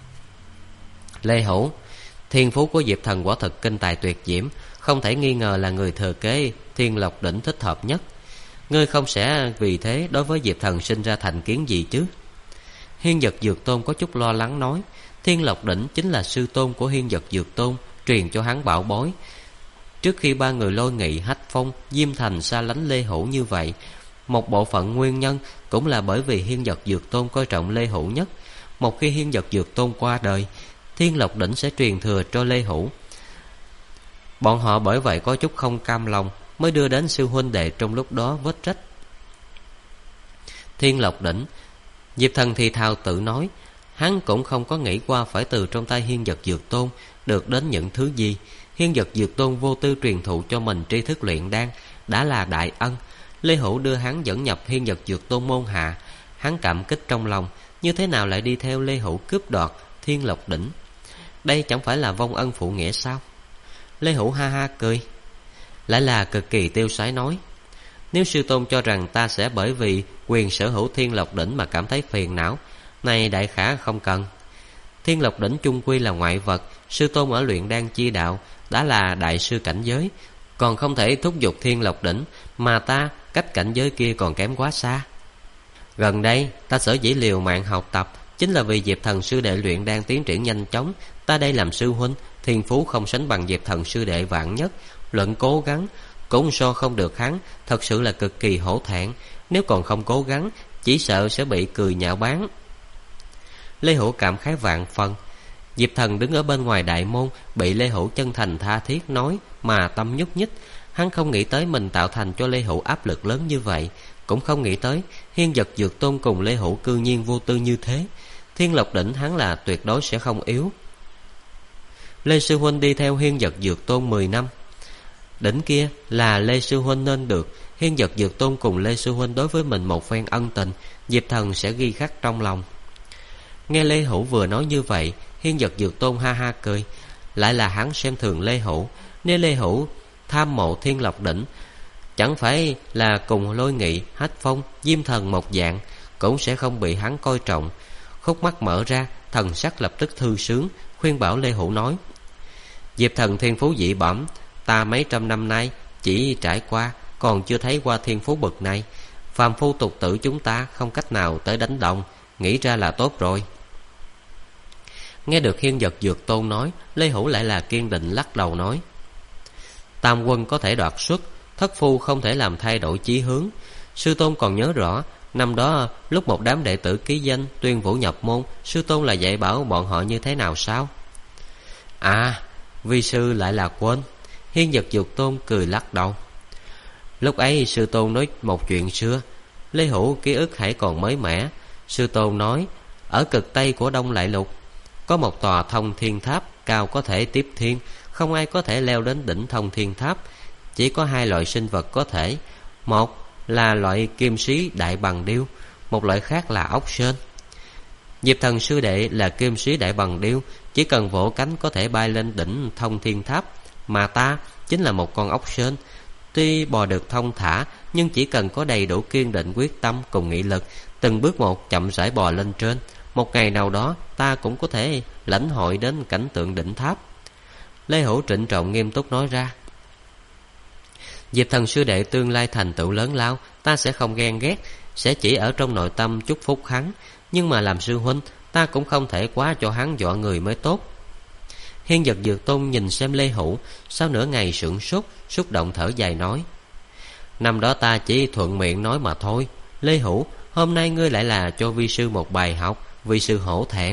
Lê Hữu, thiên phú của Diệp Thần quả thật kinh tài tuyệt diễm, không thể nghi ngờ là người thừa kế Thiên Lộc Đỉnh thích hợp nhất. Ngươi không sẽ vì thế đối với Diệp Thần sinh ra thành kiến gì chứ? Hiên Vật Dược Tôn có chút lo lắng nói. Thiên Lộc Đỉnh chính là sư tôn của Hiên Vật Dược Tôn truyền cho hắn bảo bối. Trước khi ba người Lôi Nghị, Hách Phong, Diêm Thành xa lánh Lê Hữu như vậy, một bộ phận nguyên nhân cũng là bởi vì Hiên Vật Dược Tôn coi trọng Lê Hữu nhất. Một khi Hiên Vật Dược Tôn qua đời, Thiên Lộc Đỉnh sẽ truyền thừa cho Lê Hữu. Bọn họ bởi vậy có chút không cam lòng, mới đưa đến sư huynh đệ trong lúc đó vết trách. Thiên Lộc Đỉnh, Diệp Thần thì thào tự nói, hắn cũng không có nghĩ qua phải từ trong tay Hiên Vật Dược Tôn được đến những thứ gì. Hiên Vật Dược Tôn vô tư truyền thụ cho mình tri thức luyện đan đã là đại ân. Lê Hữu đưa hắn dẫn nhập Hiên Vật Dược Tôn môn hạ, hắn cảm kích trong lòng, như thế nào lại đi theo Lê Hữu cướp đoạt Thiên Lộc Đỉnh? Đây chẳng phải là vong ân phụ nghĩa sao? Lê Hữu ha ha cười, lại là cực kỳ tiêu sái nói. Nếu sư tôn cho rằng ta sẽ bởi vì quyền sở hữu Thiên Lộc Đỉnh mà cảm thấy phiền não, này đại khả không cần. Thiên Lộc Đỉnh chung quy là ngoại vật, sư tôn ở luyện đan chi đạo đã là đại sư cảnh giới, còn không thể thúc giục Thiên Lộc Đỉnh, mà ta cách cảnh giới kia còn kém quá xa. Gần đây ta sở dĩ liều mạng học tập chính là vì Diệp Thần sư đệ luyện đan tiến triển nhanh chóng. Ta đây làm sư huynh, thiên phú không sánh bằng Diệp Thần sư đệ vạn nhất, luận cố gắng cũng so không được hắn, thật sự là cực kỳ hổ thẹn. Nếu còn không cố gắng, chỉ sợ sẽ bị cười nhạo báng. Lê Hữu cảm khái vạn phần. Diệp Thần đứng ở bên ngoài đại môn, bị Lê Hữu chân thành tha thiết nói mà tâm nhúc nhích. Hắn không nghĩ tới mình tạo thành cho Lê Hữu áp lực lớn như vậy, cũng không nghĩ tới Hiên Vật Dược Tôn cùng Lê Hữu cư nhiên vô tư như thế. Thiên Lộc Đỉnh hắn là tuyệt đối sẽ không yếu. Lê sư huynh đi theo Hiên Vật Dược Tôn 10 năm, đỉnh kia là Lê sư huynh nên được. Hiên Vật Dược Tôn cùng Lê sư huynh đối với mình một phen ân tình, Diệp Thần sẽ ghi khắc trong lòng. Nghe Lê Hữu vừa nói như vậy, Hiên Vật Dược Tôn ha ha cười. Lại là hắn xem thường Lê Hữu. Nếu Lê Hữu tham mộ Thiên Lộc Đỉnh, chẳng phải là cùng Lôi Nghị, Hách Phong, Diêm Thần một dạng, cũng sẽ không bị hắn coi trọng. Khúc mắt mở ra, thần sắc lập tức thư sướng, khuyên bảo Lê Hữu nói: Diệp Thần thiên phú dị bẩm, ta mấy trăm năm nay chỉ trải qua, còn chưa thấy qua thiên phú bậc này. Phàm phu tục tử chúng ta không cách nào tới đánh đồng, nghĩ ra là tốt rồi. Nghe được Hiên Vật Dược Tôn nói, Lê Hữu lại là kiên định lắc đầu nói: Tam quân có thể đoạt xuất, thất phu không thể làm thay đổi chí hướng. Sư tôn còn nhớ rõ, năm đó lúc một đám đệ tử ký danh tuyên vũ nhập môn, sư tôn là dạy bảo bọn họ như thế nào sao? À, vi sư lại là quên. Hiên Vật Dược Tôn cười lắc đầu. Lúc ấy sư tôn nói một chuyện xưa. Lê Hữu ký ức hãy còn mới mẻ. Sư tôn nói, ở cực tây của Đông Đại Lục có một tòa thông thiên tháp cao có thể tiếp thiên, không ai có thể leo đến đỉnh thông thiên tháp. Chỉ có hai loại sinh vật có thể, một là loại kim sĩ đại bằng điêu, một loại khác là ốc sên. Diệp Thần sư đệ là kim sĩ đại bằng điêu, chỉ cần vỗ cánh có thể bay lên đỉnh thông thiên tháp, mà ta chính là một con ốc sên. Tuy bò được thông thả, nhưng chỉ cần có đầy đủ kiên định quyết tâm cùng nghị lực, từng bước một chậm rãi bò lên trên, một ngày nào đó ta cũng có thể lãnh hội đến cảnh tượng đỉnh tháp. Lê Hữu trịnh trọng nghiêm túc nói ra: Diệp Thần sư đệ tương lai thành tựu lớn lao, ta sẽ không ghen ghét, sẽ chỉ ở trong nội tâm chúc phúc hắn. Nhưng mà làm sư huynh, ta cũng không thể quá cho hắn dọa người mới tốt. Hiên Vật Dược Tôn nhìn xem Lê Hữu, sau nửa ngày sửng sốt, xúc động thở dài nói: Năm đó ta chỉ thuận miệng nói mà thôi. Lê Hữu, hôm nay ngươi lại là cho vi sư một bài học, vi sư hổ thẹn.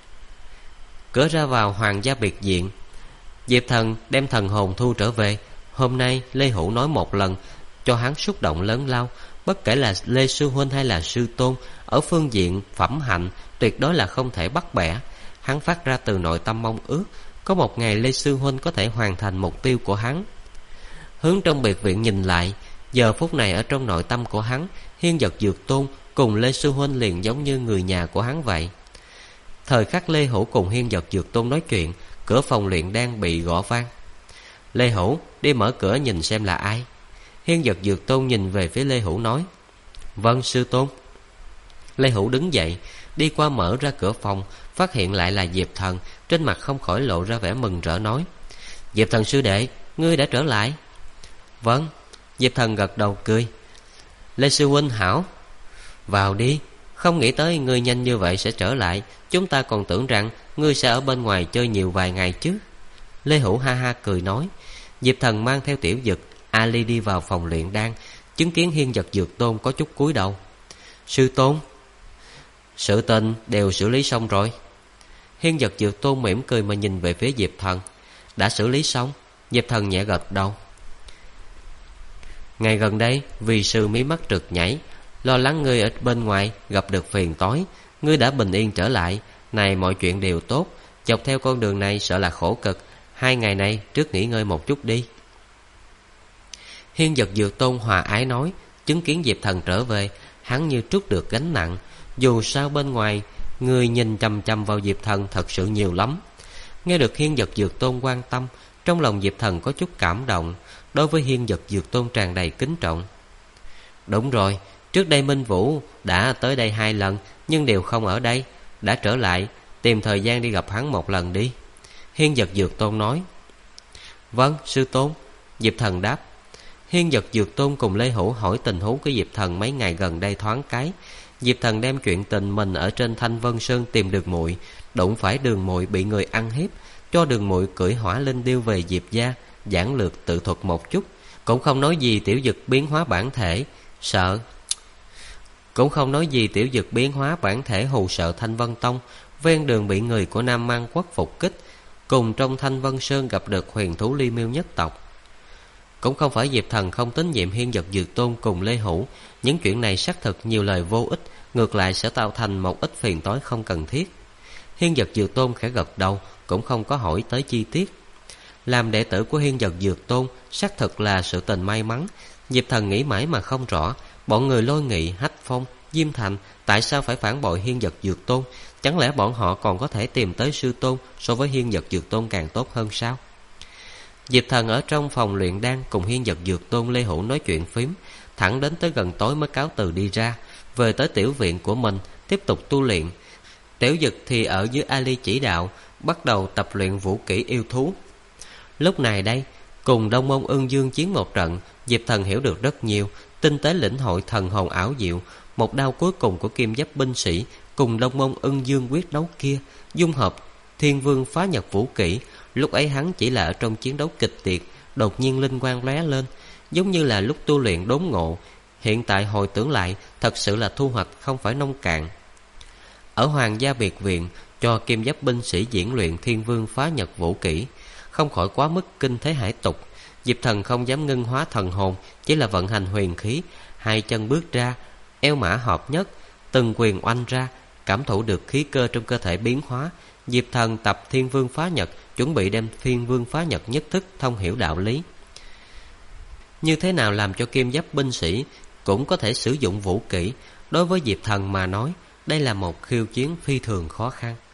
Cửa ra vào Hoàng gia biệt viện, Diệp Thần đem thần hồn thu trở về. Hôm nay Lê Hữu nói một lần, cho hắn xúc động lớn lao. Bất kể là Lê sư huynh hay là sư tôn, ở phương diện phẩm hạnh tuyệt đối là không thể bắt bẻ. Hắn phát ra từ nội tâm mong ước có một ngày Lê sư huynh có thể hoàn thành mục tiêu của hắn. Hướng trong biệt viện nhìn lại, giờ phút này ở trong nội tâm của hắn, Hiên Vật Dược Tôn cùng Lê sư huynh liền giống như người nhà của hắn vậy. Thời khắc Lê Hữu cùng Hiên Vật Dược Tôn nói chuyện, cửa phòng luyện đang bị gõ vang. Lê Hữu, đi mở cửa nhìn xem là ai. Hiên Vật Dược Tôn nhìn về phía Lê Hữu nói: Vâng sư tôn. Lê Hữu đứng dậy, đi qua mở ra cửa phòng, phát hiện lại là Diệp Thần, trên mặt không khỏi lộ ra vẻ mừng rỡ nói: Diệp Thần sư đệ, ngươi đã trở lại. Vâng. Diệp Thần gật đầu cười. Lê sư huynh hảo. Vào đi. Không nghĩ tới ngươi nhanh như vậy sẽ trở lại, chúng ta còn tưởng rằng ngươi sẽ ở bên ngoài chơi nhiều vài ngày chứ. Lê Hữu ha ha cười nói. Diệp Thần mang theo Tiểu Dực, Ali đi vào phòng luyện đan, chứng kiến Hiên Vật Dược Tôn có chút cúi đầu. Sư tôn, sự tình đều xử lý xong rồi. Hiên Vật Dược Tôn mỉm cười mà nhìn về phía Diệp Thần. Đã xử lý xong. Diệp Thần nhẹ gật đầu. Ngày gần đây vì sư mí mắt trượt nhảy, lo lắng ngươi ở bên ngoài gặp được phiền toái. Ngươi đã bình yên trở lại, này mọi chuyện đều tốt. Dọc theo con đường này sợ là khổ cực, 2 ngày này trước nghỉ ngơi một chút đi. Hiên Vật Dược Tôn hòa ái nói. Chứng kiến Diệp Thần trở về, hắn như trút được gánh nặng. Dù sao bên ngoài người nhìn chăm chăm vào Diệp Thần thật sự nhiều lắm. Nghe được Hiên Vật Dược Tôn quan tâm, trong lòng Diệp Thần có chút cảm động, đối với Hiên Vật Dược Tôn tràn đầy kính trọng. Đúng rồi, trước đây Minh Vũ đã tới đây 2 lần, nhưng đều không ở đây. Đã trở lại, tìm thời gian đi gặp hắn một lần đi. Hiên Vật Dược Tôn nói. Vâng sư tôn. Diệp Thần đáp. Hiên Vật Dược Tôn cùng Lê Hữu hỏi tình huống của Diệp Thần mấy ngày gần đây thoáng cái. Diệp Thần đem chuyện tình mình ở trên Thanh Vân Sơn tìm được muội, đụng phải Đường muội bị người ăn hiếp, cho Đường muội cưỡi hỏa linh điêu về Diệp gia, giảng lược tự thuật một chút, cũng không nói gì Tiểu Dực biến hóa bản thể hù sợ Thanh Vân Tông. Ven đường bị người của Nam Man Quốc phục kích, cùng trong Thanh Vân Sơn gặp được huyền thú Ly Miêu nhất tộc. Cũng không phải Diệp Thần không tín nhiệm Hiên Vật Dược Tôn cùng Lê Hữu, những chuyện này xác thực nhiều lời vô ích, ngược lại sẽ tạo thành một ít phiền toái không cần thiết. Hiên Vật Dược Tôn khẽ gật đầu, cũng không có hỏi tới chi tiết. Làm đệ tử của Hiên Vật Dược Tôn xác thực là sự tình may mắn. Diệp Thần nghĩ mãi mà không rõ, bọn người Lôi Nghị, Hách Phong, Diêm Thành, tại sao phải phản bội Hiên Vật Dược Tôn? Chẳng lẽ bọn họ còn có thể tìm tới sư tôn so với Hiên Vật Dược Tôn càng tốt hơn sao? Diệp Thần ở trong phòng luyện đan cùng Hiên Vật Dược Tôn Lê Hữu nói chuyện phím, thẳng đến tới gần tối mới cáo từ đi ra, về tới tiểu viện của mình tiếp tục tu luyện. Tiểu Dực thì ở dưới Ali chỉ đạo, bắt đầu tập luyện vũ kỹ yêu thú. Lúc này đây, cùng Đông Môn Ưng Dương chiến một trận, Diệp Thần hiểu được rất nhiều, tinh tế lĩnh hội thần hồn ảo diệu. Một đao cuối cùng của Kim Giáp binh sĩ cùng Đông Môn Ưng Dương quyết đấu kia, dung hợp Thiên Vương phá nhật vũ kỹ. Lúc ấy hắn chỉ là ở trong chiến đấu kịch liệt, đột nhiên linh quang lóe lên, giống như là lúc tu luyện đốn ngộ. Hiện tại hồi tưởng lại, thật sự là thu hoạch không phải nông cạn. Ở Hoàng gia biệt viện, cho Kim Giáp binh sĩ diễn luyện Thiên Vương phá nhật vũ kỹ, không khỏi quá mức kinh thế hải tục. Diệp Thần không dám ngưng hóa thần hồn, chỉ là vận hành huyền khí, hai chân bước ra, eo mã hợp nhất, từng quyền oanh ra, cảm thụ được khí cơ trong cơ thể biến hóa. Diệp Thần tập Thiên Vương phá nhật, chuẩn bị đem Thiên Vương phá nhật nhất thức thông hiểu đạo lý. Như thế nào làm cho Kim Giáp binh sĩ cũng có thể sử dụng vũ kỹ, đối với Diệp Thần mà nói, đây là một khiêu chiến phi thường khó khăn.